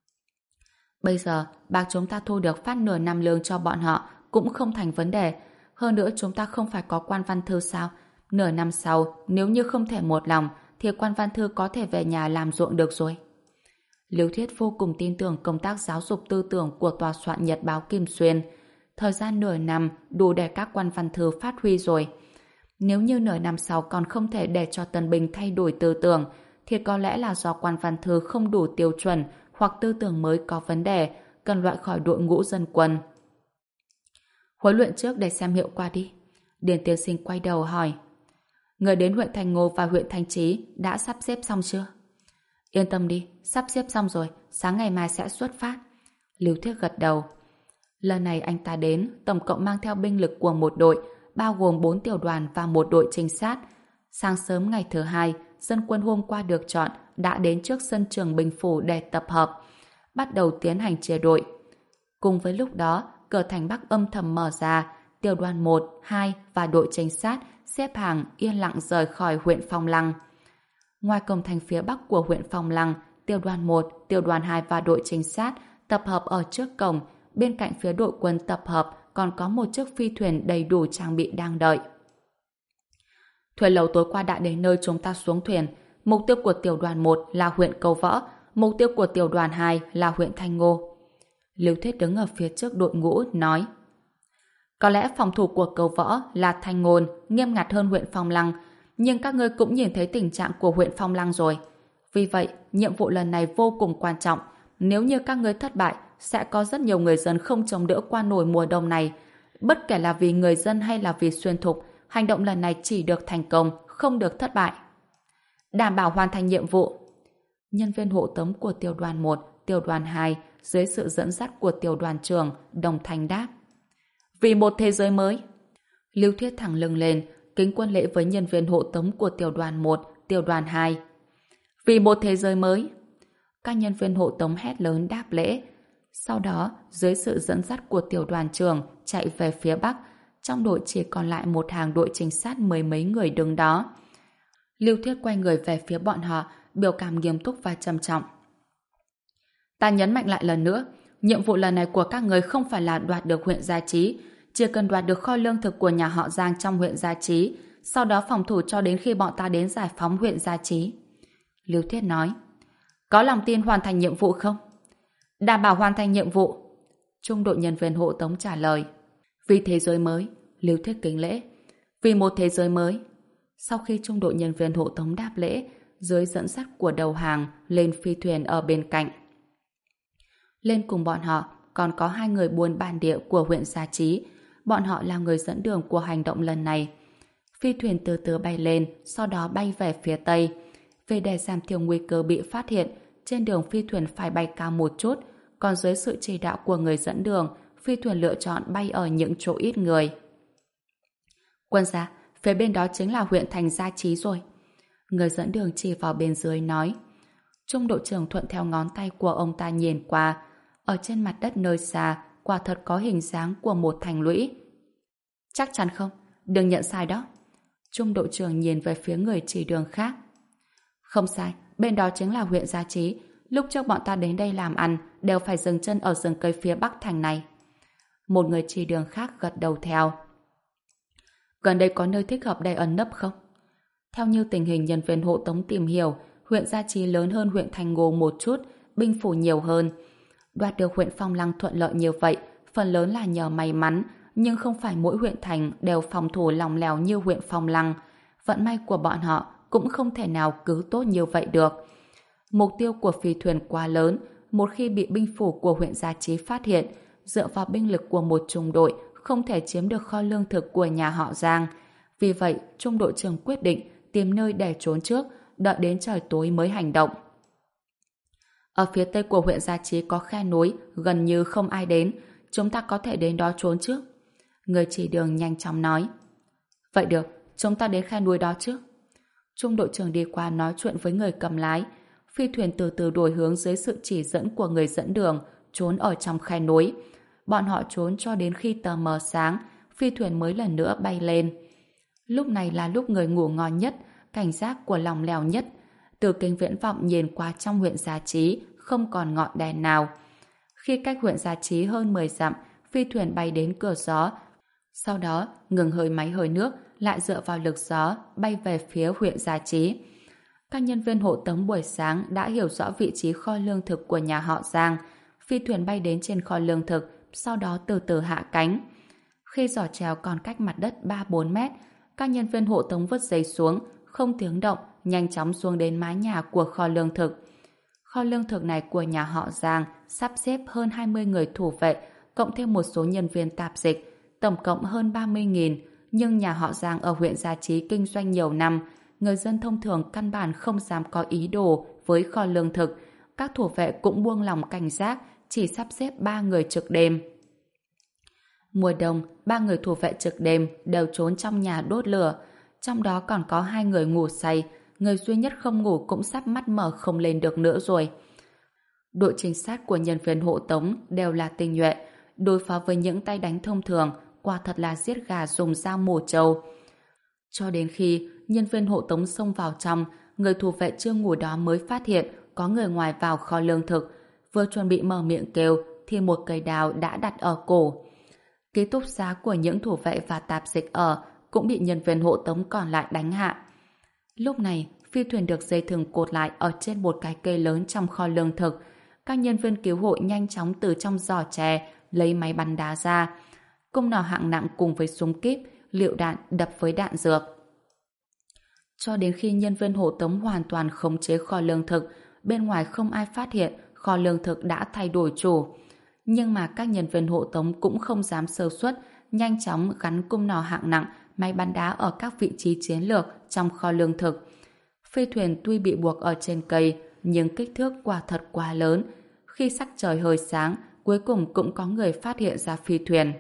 Bây giờ, bạc chúng ta thu được phát nửa năm lương cho bọn họ cũng không thành vấn đề. Hơn nữa chúng ta không phải có quan văn thư sao? Nửa năm sau, nếu như không thể một lòng, thì quan văn thư có thể về nhà làm ruộng được rồi. Lưu Thiết vô cùng tin tưởng công tác giáo dục tư tưởng của tòa soạn nhật báo Kim Xuyên. Thời gian nửa năm đủ để các quan văn thư phát huy rồi. Nếu như nửa năm sau còn không thể để cho Tân Bình thay đổi tư tưởng, thì có lẽ là do quan văn thư không đủ tiêu chuẩn hoặc tư tưởng mới có vấn đề, cần loại khỏi đội ngũ dân quân. Huấn luyện trước để xem hiệu quả đi. Điền tiên sinh quay đầu hỏi: Người đến huyện Thành Ngô và huyện Thanh Trì đã sắp xếp xong chưa? Yên tâm đi, sắp xếp xong rồi, sáng ngày mai sẽ xuất phát. Lưu Thiết gật đầu. Lần này anh ta đến, tổng cộng mang theo binh lực của một đội, bao gồm bốn tiểu đoàn và một đội trinh sát. Sáng sớm ngày thứ hai, dân quân hôm qua được chọn đã đến trước sân trường Bình Phủ để tập hợp, bắt đầu tiến hành chia đội. Cùng với lúc đó, cửa thành Bắc âm thầm mở ra, tiểu đoàn một, hai và đội trinh sát xếp hàng yên lặng rời khỏi huyện Phong Lăng. Ngoài cổng thành phía Bắc của huyện Phong Lăng, tiểu đoàn một, tiểu đoàn hai và đội trinh sát tập hợp ở trước cổng. Bên cạnh phía đội quân tập hợp còn có một chiếc phi thuyền đầy đủ trang bị đang đợi. Thuyền lầu tối qua đã đến nơi chúng ta xuống thuyền. Mục tiêu của tiểu đoàn một là huyện Cầu Võ, mục tiêu của tiểu đoàn hai là huyện Thanh Ngô. Lưu Thiết đứng ở phía trước đội ngũ nói: Có lẽ phòng thủ của Cầu Võ là Thanh Ngôn nghiêm ngặt hơn huyện Phong Lăng, nhưng các ngươi cũng nhìn thấy tình trạng của huyện Phong Lăng rồi. Vì vậy, nhiệm vụ lần này vô cùng quan trọng. Nếu như các ngươi thất bại, sẽ có rất nhiều người dân không chống đỡ qua nổi mùa đông này. Bất kể là vì người dân hay là vì xuyên thục, hành động lần này chỉ được thành công, không được thất bại. Đảm bảo hoàn thành nhiệm vụ. Nhân viên hộ tống của tiểu đoàn một, tiểu đoàn hai dưới sự dẫn dắt của tiểu đoàn trưởng đồng thanh đáp: Vì một thế giới mới. Lưu Thiết thẳng lưng lên, kính quân lễ với nhân viên hộ tống của tiểu đoàn một, tiểu đoàn hai. Vì một thế giới mới. Các nhân viên hộ tống hét lớn đáp lễ. Sau đó, dưới sự dẫn dắt của tiểu đoàn trưởng chạy về phía Bắc, trong đội chỉ còn lại một hàng đội trinh sát mười mấy người đứng đó. Lưu Thiết quay người về phía bọn họ, biểu cảm nghiêm túc và trầm trọng. Ta nhấn mạnh lại lần nữa, nhiệm vụ lần này của các người không phải là đoạt được huyện Gia Chí, chỉ cần đoạt được kho lương thực của nhà họ Giang trong huyện Gia Chí, sau đó phòng thủ cho đến khi bọn ta đến giải phóng huyện Gia Chí. Lưu Thiết nói. Có lòng tin hoàn thành nhiệm vụ không? Đảm bảo hoàn thành nhiệm vụ. Trung đội nhân viên hộ tống trả lời. Vì thế giới mới. Lưu Thiết kính lễ. Vì một thế giới mới. Sau khi trung đội nhân viên hộ tống đáp lễ, dưới dẫn dắt của đầu hàng lên phi thuyền ở bên cạnh. Lên cùng bọn họ còn có hai người buôn bản địa của huyện Gia Chí. Bọn họ là người dẫn đường của hành động lần này. Phi thuyền từ từ bay lên, sau đó bay về phía tây. Vì để giảm thiểu nguy cơ bị phát hiện, trên đường phi thuyền phải bay cao một chút, còn dưới sự chỉ đạo của người dẫn đường, phi thuyền lựa chọn bay ở những chỗ ít người. Quân gia, phía bên đó chính là huyện thành Gia Chí rồi. Người dẫn đường chỉ vào bên dưới nói. Trung đội trưởng thuận theo ngón tay của ông ta nhìn qua. Ở trên mặt đất nơi xa, quả thật có hình dáng của một thành lũy. Chắc chắn không? Đừng nhận sai đó. Trung đội trưởng nhìn về phía người chỉ đường khác. Không sai, bên đó chính là huyện Gia Chí. Lúc trước bọn ta đến đây làm ăn đều phải dừng chân ở rừng cây phía bắc thành này. Một người chỉ đường khác gật đầu theo. Gần đây có nơi thích hợp để ẩn nấp không? Theo như tình hình nhân viên hộ tống tìm hiểu, huyện Gia Chí lớn hơn huyện Thành Ngô một chút, binh phủ nhiều hơn. Đoạt được huyện Phong Lăng thuận lợi như vậy, phần lớn là nhờ may mắn, nhưng không phải mỗi huyện thành đều phòng thủ lòng lẻo như huyện Phong Lăng. Vận may của bọn họ cũng không thể nào cứ tốt như vậy được. Mục tiêu của phi thuyền quá lớn, một khi bị binh phủ của huyện Gia Chí phát hiện, dựa vào binh lực của một trung đội không thể chiếm được kho lương thực của nhà họ Giang. Vì vậy, trung đội trưởng quyết định tìm nơi để trốn trước, đợi đến trời tối mới hành động. Ở phía tây của huyện Gia Chí có khe núi, gần như không ai đến, chúng ta có thể đến đó trốn trước. Người chỉ đường nhanh chóng nói. Vậy được, chúng ta đến khe núi đó trước. Trung đội trưởng đi qua nói chuyện với người cầm lái. Phi thuyền từ từ đổi hướng dưới sự chỉ dẫn của người dẫn đường, trốn ở trong khe núi. Bọn họ trốn cho đến khi tờ mờ sáng, phi thuyền mới lần nữa bay lên. Lúc này là lúc người ngủ ngon nhất, cảnh giác của lòng lèo nhất. Từ kính viễn vọng nhìn qua trong huyện Gia Chí, không còn ngọn đèn nào. Khi cách huyện Gia Chí hơn mười dặm, phi thuyền bay đến cửa gió. Sau đó, ngừng hơi máy hơi nước, lại dựa vào lực gió, bay về phía huyện Gia Chí. Các nhân viên hộ tống buổi sáng đã hiểu rõ vị trí kho lương thực của nhà họ Giang. Phi thuyền bay đến trên kho lương thực, sau đó từ từ hạ cánh. Khi giỏ chèo còn cách mặt đất ba bốn mét, các nhân viên hộ tống vứt giấy xuống, không tiếng động, nhanh chóng xuống đến mái nhà của kho lương thực. Kho lương thực này của nhà họ Giang sắp xếp hơn hai mươi người thủ vệ, cộng thêm một số nhân viên tạp dịch, tổng cộng hơn ba mươi nghìn. Nhưng nhà họ Giang ở huyện Gia Chí kinh doanh nhiều năm, người dân thông thường căn bản không dám có ý đồ với kho lương thực. Các thủ vệ cũng buông lòng cảnh giác, chỉ sắp xếp ba người trực đêm. Mùa đông, ba người thủ vệ trực đêm đều trốn trong nhà đốt lửa. Trong đó còn có hai người ngủ say, người duy nhất không ngủ cũng sắp mắt mở không lên được nữa rồi. Đội trinh sát của nhân viên hộ tống đều là tinh nhuệ, đối phó với những tay đánh thông thường, quả thật là giết gà dùng dao mổ trâu. Cho đến khi nhân viên hộ tống xông vào trong, người thủ vệ chưa ngủ đó mới phát hiện có người ngoài vào kho lương thực. Vừa chuẩn bị mở miệng kêu thì một cây đào đã đặt ở cổ. Ký túc xá của những thủ vệ và tạp dịch ở cũng bị nhân viên hộ tống còn lại đánh hạ. Lúc này, phi thuyền được dây thừng cột lại ở trên một cái cây lớn trong kho lương thực. Các nhân viên cứu hộ nhanh chóng từ trong giỏ chè lấy máy bắn đá ra. Cung nỏ hạng nặng cùng với súng kíp, lựu đạn đập với đạn dược. Cho đến khi nhân viên hộ tống hoàn toàn khống chế kho lương thực, bên ngoài không ai phát hiện kho lương thực đã thay đổi chủ. Nhưng mà các nhân viên hộ tống cũng không dám sơ suất, nhanh chóng gắn cung nỏ hạng nặng, máy bắn đá ở các vị trí chiến lược trong kho lương thực. Phi thuyền tuy bị buộc ở trên cây, nhưng kích thước quả thật quá lớn. Khi sắc trời hơi sáng, cuối cùng cũng có người phát hiện ra phi thuyền.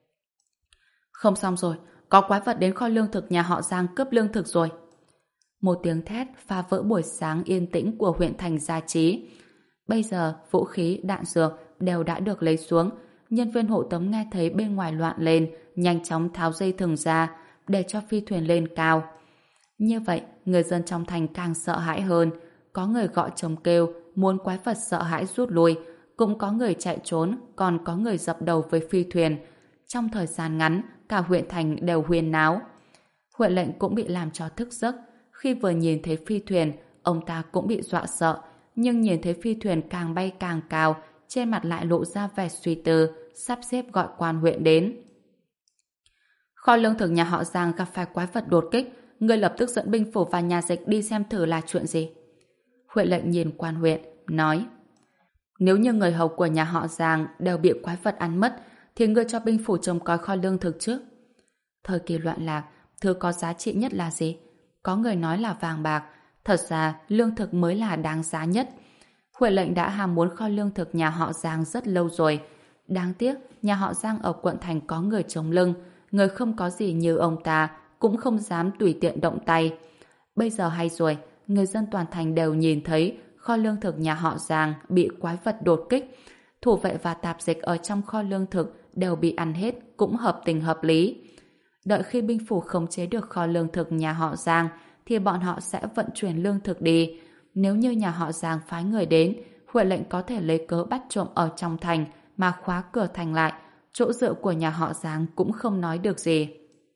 Không xong rồi, có quái vật đến kho lương thực nhà họ Giang cướp lương thực rồi. Một tiếng thét phá vỡ buổi sáng yên tĩnh của huyện thành Gia Chí. Bây giờ, vũ khí, đạn dược đều đã được lấy xuống. Nhân viên hộ tống nghe thấy bên ngoài loạn lên, nhanh chóng tháo dây thừng ra, để cho phi thuyền lên cao. Như vậy, người dân trong thành càng sợ hãi hơn. Có người gọi trống kêu, muốn quái vật sợ hãi rút lui. Cũng có người chạy trốn, còn có người dập đầu với phi thuyền. Trong thời gian ngắn, cả huyện thành đều huyên náo. Huyện lệnh cũng bị làm cho thức giấc. Khi vừa nhìn thấy phi thuyền, ông ta cũng bị dọa sợ, nhưng nhìn thấy phi thuyền càng bay càng cao, trên mặt lại lộ ra vẻ suy tư, sắp xếp gọi quan huyện đến. Kho lương thực nhà họ Giang gặp phải quái vật đột kích, người lập tức dẫn binh phủ và nhà dịch đi xem thử là chuyện gì. Huệ lệnh nhìn quan huyện, nói: nếu như người hầu của nhà họ Giang đều bị quái vật ăn mất, thì ngươi cho binh phủ trông coi kho lương thực trước. Thời kỳ loạn lạc, thứ có giá trị nhất là gì? Có người nói là vàng bạc, thật ra lương thực mới là đáng giá nhất. Huệ lệnh đã ham muốn kho lương thực nhà họ Giang rất lâu rồi. Đáng tiếc, nhà họ Giang ở quận thành có người chống lưng, người không có gì như ông ta cũng không dám tùy tiện động tay. Bây giờ hay rồi, người dân toàn thành đều nhìn thấy kho lương thực nhà họ Giang bị quái vật đột kích. Thủ vệ và tạp dịch ở trong kho lương thực đều bị ăn hết, cũng hợp tình hợp lý. Đợi khi binh phủ khống chế được kho lương thực nhà họ Giang, thì bọn họ sẽ vận chuyển lương thực đi. Nếu như nhà họ Giang phái người đến, Huệ lệnh có thể lấy cớ bắt trộm ở trong thành mà khóa cửa thành lại, chỗ dựa của nhà họ Giang cũng không nói được gì.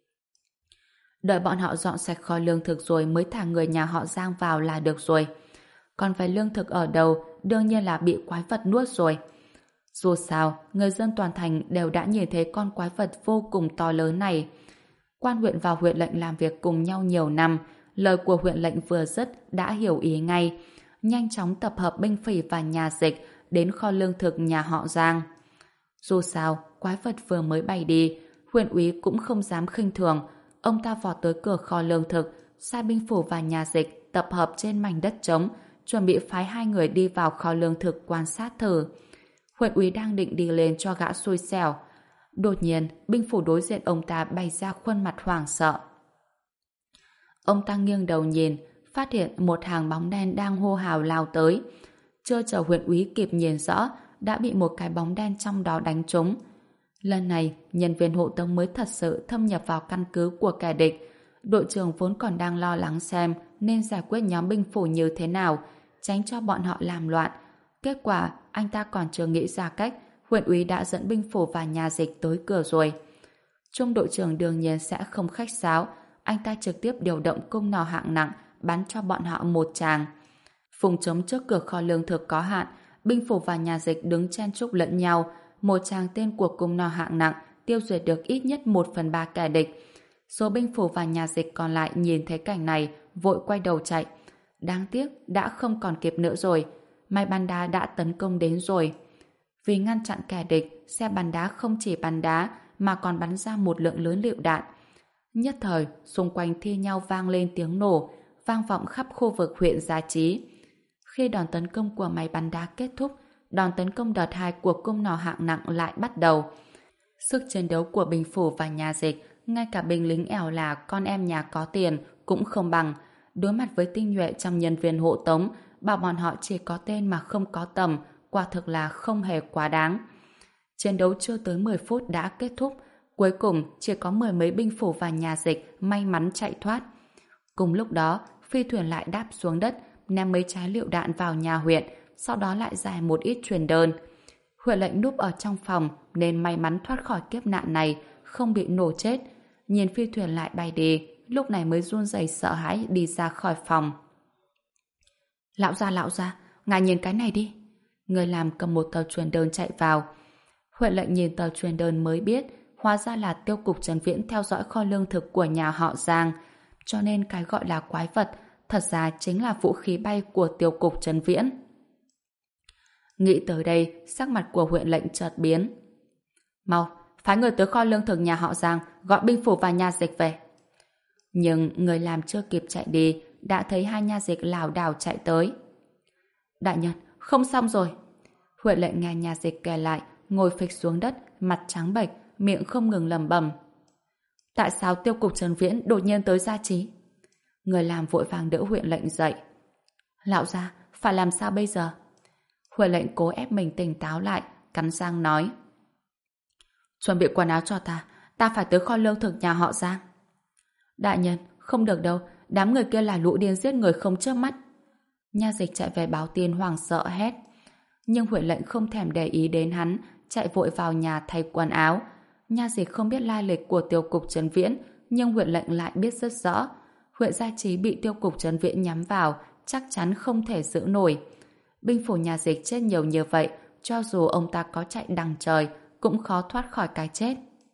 Đợi bọn họ dọn sạch kho lương thực rồi mới thả người nhà họ Giang vào là được rồi. Còn phải lương thực ở đâu, đương nhiên là bị quái vật nuốt rồi. Dù sao, người dân toàn thành đều đã nhìn thấy con quái vật vô cùng to lớn này. Quan huyện và huyện lệnh làm việc cùng nhau nhiều năm, lời của huyện lệnh vừa dứt đã hiểu ý ngay, nhanh chóng tập hợp binh phỉ và nhà dịch đến kho lương thực nhà họ Giang. Dù sao, quái vật vừa mới bay đi, huyện úy cũng không dám khinh thường, ông ta vọt tới cửa kho lương thực, sai binh phủ và nhà dịch tập hợp trên mảnh đất trống, chuẩn bị phái hai người đi vào kho lương thực quan sát thử. Huyện úy đang định đi lên cho gã xui xẻo. Đột nhiên, binh phủ đối diện ông ta bày ra khuôn mặt hoảng sợ. Ông ta nghiêng đầu nhìn, phát hiện một hàng bóng đen đang hô hào lao tới. Chưa chờ huyện úy kịp nhìn rõ, đã bị một cái bóng đen trong đó đánh trúng. Lần này, nhân viên hộ tống mới thật sự thâm nhập vào căn cứ của kẻ địch. Đội trưởng vốn còn đang lo lắng xem nên giải quyết nhóm binh phủ như thế nào, tránh cho bọn họ làm loạn. Kết quả, anh ta còn chưa nghĩ ra cách, huyện úy đã dẫn binh phủ và nhà dịch tới cửa rồi. Trung đội trưởng đương nhiên sẽ không khách sáo, anh ta trực tiếp điều động cung nỏ hạng nặng bắn cho bọn họ một tràng. Vùng trống trước cửa kho lương thực có hạn, binh phủ và nhà dịch đứng chen chúc lẫn nhau, một tràng tên của cung nỏ hạng nặng tiêu diệt được ít nhất một phần ba kẻ địch. Số binh phủ và nhà dịch còn lại nhìn thấy cảnh này, vội quay đầu chạy. Đáng tiếc, đã không còn kịp nữa rồi. Máy bắn đá đã tấn công đến rồi. Vì ngăn chặn kẻ địch, xe bắn đá không chỉ bắn đá mà còn bắn ra một lượng lớn lựu đạn. Nhất thời, xung quanh thi nhau vang lên tiếng nổ, vang vọng khắp khu vực huyện Gia Chí. Khi đòn tấn công của máy bắn đá kết thúc, đòn tấn công đợt hai của cung nỏ hạng nặng lại bắt đầu. Sức chiến đấu của binh phủ và nhà dịch, ngay cả binh lính ẻo là con em nhà có tiền cũng không bằng. Đối mặt với tinh nhuệ trong nhân viên hộ tống, bảo bọn họ chỉ có tên mà không có tầm, quả thực là không hề quá đáng. Chiến đấu chưa tới mười phút đã kết thúc, cuối cùng chỉ có mười mấy binh phủ và nhà dịch may mắn chạy thoát. Cùng lúc đó, phi thuyền lại đáp xuống đất, ném mấy trái lựu đạn vào nhà huyện, sau đó lại giải một ít truyền đơn. Huệ lệnh núp ở trong phòng nên may mắn thoát khỏi kiếp nạn này, không bị nổ chết. Nhìn phi thuyền lại bay đi, lúc này mới run rẩy sợ hãi đi ra khỏi phòng. Lão gia, lão gia, ngài nhìn cái này đi. Người làm cầm một tờ truyền đơn chạy vào. Huệ lệnh nhìn tờ truyền đơn mới biết, hóa ra là tiêu cục Trấn Viễn theo dõi kho lương thực của nhà họ Giang. Cho nên cái gọi là quái vật, thật ra chính là vũ khí bay của tiêu cục Trấn Viễn. Nghĩ tới đây, sắc mặt của huyện lệnh chợt biến. Mau, phái người tới kho lương thực nhà họ Giang, gọi binh phủ và nhà dịch về. Nhưng người làm chưa kịp chạy đi, đã thấy hai nha dịch lảo đảo chạy tới. Đại nhân, không xong rồi. Huệ lệnh nghe nhà dịch kể lại, ngồi phịch xuống đất, mặt trắng bệch, miệng không ngừng lẩm bẩm. Tại sao tiêu cục Trấn Viễn đột nhiên tới Gia Chí? Người làm vội vàng đỡ huyện lệnh dậy. Lão gia, phải làm sao bây giờ? Huệ lệnh cố ép mình tỉnh táo lại, cắn răng nói. Chuẩn bị quần áo cho ta, ta phải tới kho lương thực nhà họ Giang. Đại nhân, không được đâu, đám người kia là lũ điên giết người không chớp mắt. Nha dịch chạy về báo tin hoảng sợ hét. Nhưng Huệ lệnh không thèm để ý đến hắn, chạy vội vào nhà thay quần áo. Nha dịch không biết lai lịch của tiêu cục Trấn Viễn, nhưng Huệ lệnh lại biết rất rõ. Huyện Gia Chí bị tiêu cục Trấn Viễn nhắm vào, chắc chắn không thể giữ nổi. Binh phủ nhà Dịch chết nhiều như vậy, cho dù ông ta có chạy đằng trời, cũng khó thoát khỏi cái chết.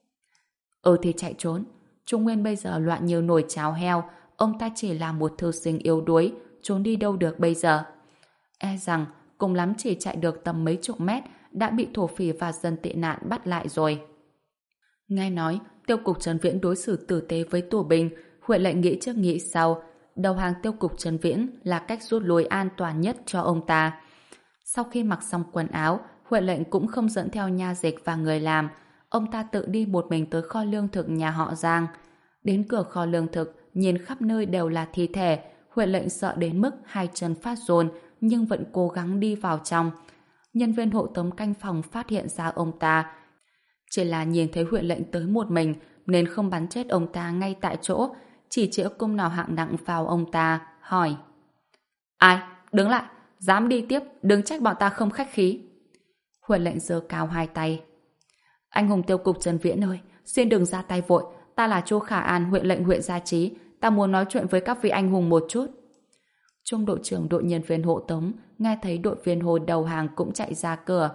Ừ thì chạy trốn. Trung Nguyên bây giờ loạn như nồi cháo heo, ông ta chỉ là một thư sinh yếu đuối, trốn đi đâu được bây giờ. E rằng cùng lắm chỉ chạy được tầm mấy chục mét đã bị thổ phỉ và dân tị nạn bắt lại rồi. Nghe nói tiêu cục Trấn Viễn đối xử tử tế với tù binh, Huệ Lệnh nghĩ trước nghĩ sau, đầu hàng tiêu cục Trấn Viễn là cách rút lui an toàn nhất cho ông ta. Sau khi mặc xong quần áo, Huệ Lệnh cũng không dẫn theo nha dịch và người làm, ông ta tự đi một mình tới kho lương thực nhà họ Giang. Đến cửa kho lương thực, nhìn khắp nơi đều là thi thể, Huệ Lệnh sợ đến mức hai chân phát run, nhưng vẫn cố gắng đi vào trong. Nhân viên hộ tống canh phòng phát hiện ra ông ta. Chỉ là nhìn thấy Huệ Lệnh tới một mình, nên không bắn chết ông ta ngay tại chỗ, chỉ chĩa cung nào hạng nặng vào ông ta, hỏi: Ai? Đứng lại! Dám đi tiếp, đừng trách bọn ta không khách khí. Huệ Lệnh giơ cao hai tay. Anh hùng tiêu cục Trấn Viễn ơi, xin đừng ra tay vội, ta là Chu Khả An, Huệ Lệnh huyện Gia Chí, ta muốn nói chuyện với các vị anh hùng một chút. Trung đội trưởng đội nhân viên hộ tống nghe thấy đội viên hồ đầu hàng cũng chạy ra cửa.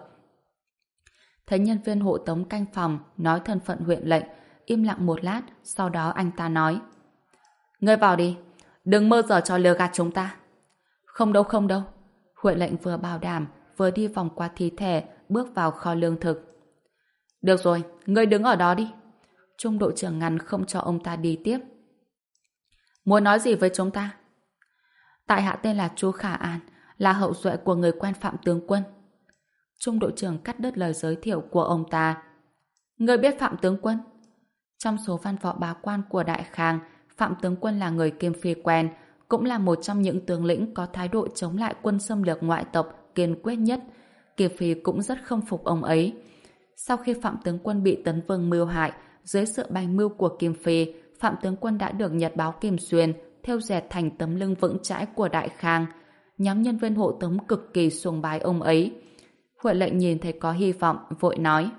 Thấy nhân viên hộ tống canh phòng nói thân phận Huệ Lệnh, im lặng một lát, sau đó anh ta nói: Ngươi vào đi, đừng mơ giờ cho lừa gạt chúng ta. Không đâu không đâu. Huệ Lệnh vừa bảo đảm vừa đi vòng qua thi thể, bước vào kho lương thực. Được rồi, ngươi đứng ở đó đi. Trung đội trưởng ngăn không cho ông ta đi tiếp. Muốn nói gì với chúng ta? Tại hạ tên là Chu Khả An, là hậu duệ của người quen Phạm tướng quân. Trung đội trưởng cắt đứt lời giới thiệu của ông ta. Ngươi biết Phạm tướng quân? Trong số văn võ bá quan của Đại Khang, Phạm tướng quân là người Kim Phi quen, cũng là một trong những tướng lĩnh có thái độ chống lại quân xâm lược ngoại tộc kiên quyết nhất. Kim Phi cũng rất không phục ông ấy. Sau khi Phạm tướng quân bị Tấn Vương mưu hại, dưới sự bày mưu của Kim Phi, Phạm tướng quân đã được Nhật báo Kim Xuyên thêu dệt thành tấm lưng vững chãi của Đại Khang. Nhóm nhân viên hộ tống cực kỳ sùng bái ông ấy. Huệ Lệnh nhìn thấy có hy vọng, vội nói: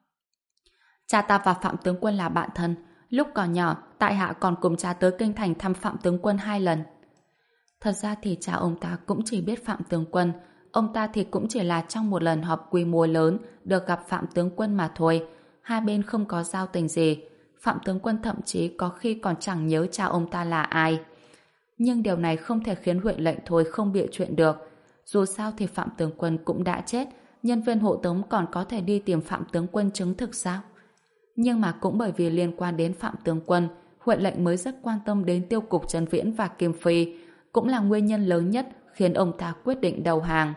Cha ta và Phạm tướng quân là bạn thân. Lúc còn nhỏ, tại hạ còn cùng cha tới kinh thành thăm Phạm tướng quân hai lần. Thật ra thì cha ông ta cũng chỉ biết Phạm tướng quân. Ông ta thì cũng chỉ là trong một lần họp quy mô lớn được gặp Phạm tướng quân mà thôi. Hai bên không có giao tình gì. Phạm tướng quân thậm chí có khi còn chẳng nhớ cha ông ta là ai. Nhưng điều này không thể khiến Huệ Lệnh thôi không bịa chuyện được. Dù sao thì Phạm tướng quân cũng đã chết, nhân viên hộ tống còn có thể đi tìm Phạm tướng quân chứng thực sao? Nhưng mà cũng bởi vì liên quan đến Phạm tướng quân, Huệ Lệnh mới rất quan tâm đến tiêu cục Trấn Viễn và Kim Phi, cũng là nguyên nhân lớn nhất khiến ông ta quyết định đầu hàng.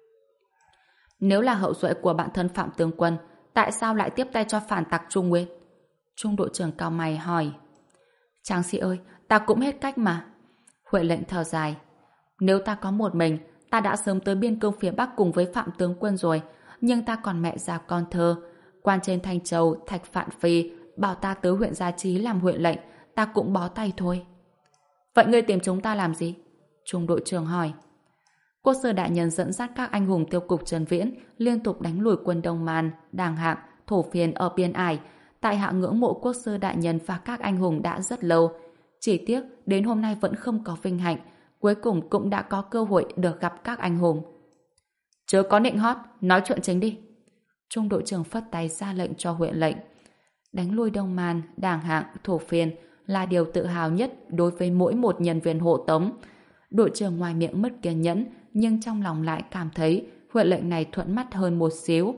Nếu là hậu duệ của bạn thân Phạm tướng quân, tại sao lại tiếp tay cho phản tặc Trung Nguyên? Trung đội trưởng cao mày hỏi. Tráng sĩ ơi, ta cũng hết cách mà. Huệ Lệnh thở dài. Nếu ta có một mình, ta đã sớm tới biên cương phía Bắc cùng với Phạm tướng quân rồi, nhưng ta còn mẹ già con thơ. Quan trên Thanh Châu, Thạch Phạn Phi bảo ta tới huyện Gia Chí làm Huệ Lệnh, ta cũng bó tay thôi. Vậy ngươi tìm chúng ta làm gì? Trung đội trưởng hỏi. Quốc sư đại nhân dẫn dắt các anh hùng tiêu cục Trấn Viễn liên tục đánh lùi quân Đông Man, Đàng Hạng, Thổ Phiên ở biên ải. Tại hạ ngưỡng mộ quốc sư đại nhân và các anh hùng đã rất lâu. Chỉ tiếc đến hôm nay vẫn không có vinh hạnh, cuối cùng cũng đã có cơ hội được gặp các anh hùng. Chớ có nịnh hót, nói chuyện chính đi. Trung đội trưởng phất tay ra lệnh cho Huệ Lệnh. Đánh lui Đông Man, Đàng Hạng, Thổ Phiên là điều tự hào nhất đối với mỗi một nhân viên hộ tống. Đội trưởng ngoài miệng mất kiên nhẫn, nhưng trong lòng lại cảm thấy Huệ Lệnh này thuận mắt hơn một xíu.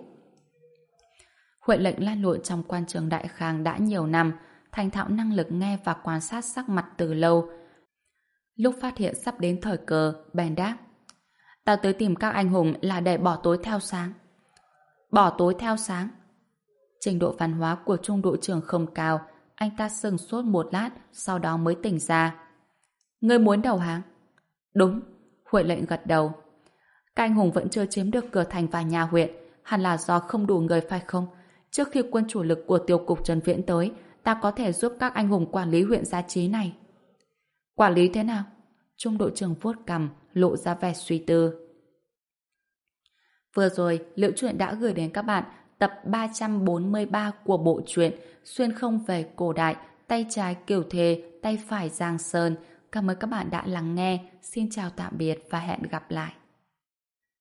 Huệ Lệnh lan lộn trong quan trường Đại Khang đã nhiều năm, thành thạo năng lực nghe và quan sát sắc mặt từ lâu. Lúc phát hiện sắp đến thời cơ, bèn đáp: Ta tới tìm các anh hùng là để bỏ tối theo sáng. Bỏ tối theo sáng? Trình độ văn hóa của trung đội trưởng không cao, anh ta sừng sốt một lát, sau đó mới tỉnh ra. Ngươi muốn đầu hàng? Đúng, Huệ Lệnh gật đầu. Các anh hùng vẫn chưa chiếm được cửa thành và nhà huyện, hẳn là do không đủ người phải không? Trước khi quân chủ lực của tiêu cục Trấn Viễn tới, ta có thể giúp các anh hùng quản lý huyện Gia Chí này. Quản lý thế nào? Trung đội trưởng vuốt cằm, lộ ra vẻ suy tư. Vừa rồi, Liễu Chuyện đã gửi đến các bạn tập ba trăm bốn mươi ba của bộ truyện Xuyên không về cổ đại, tay trái Kiều Thề, tay phải Giang Sơn Cảm ơn các bạn đã lắng nghe. Xin chào tạm biệt và hẹn gặp lại.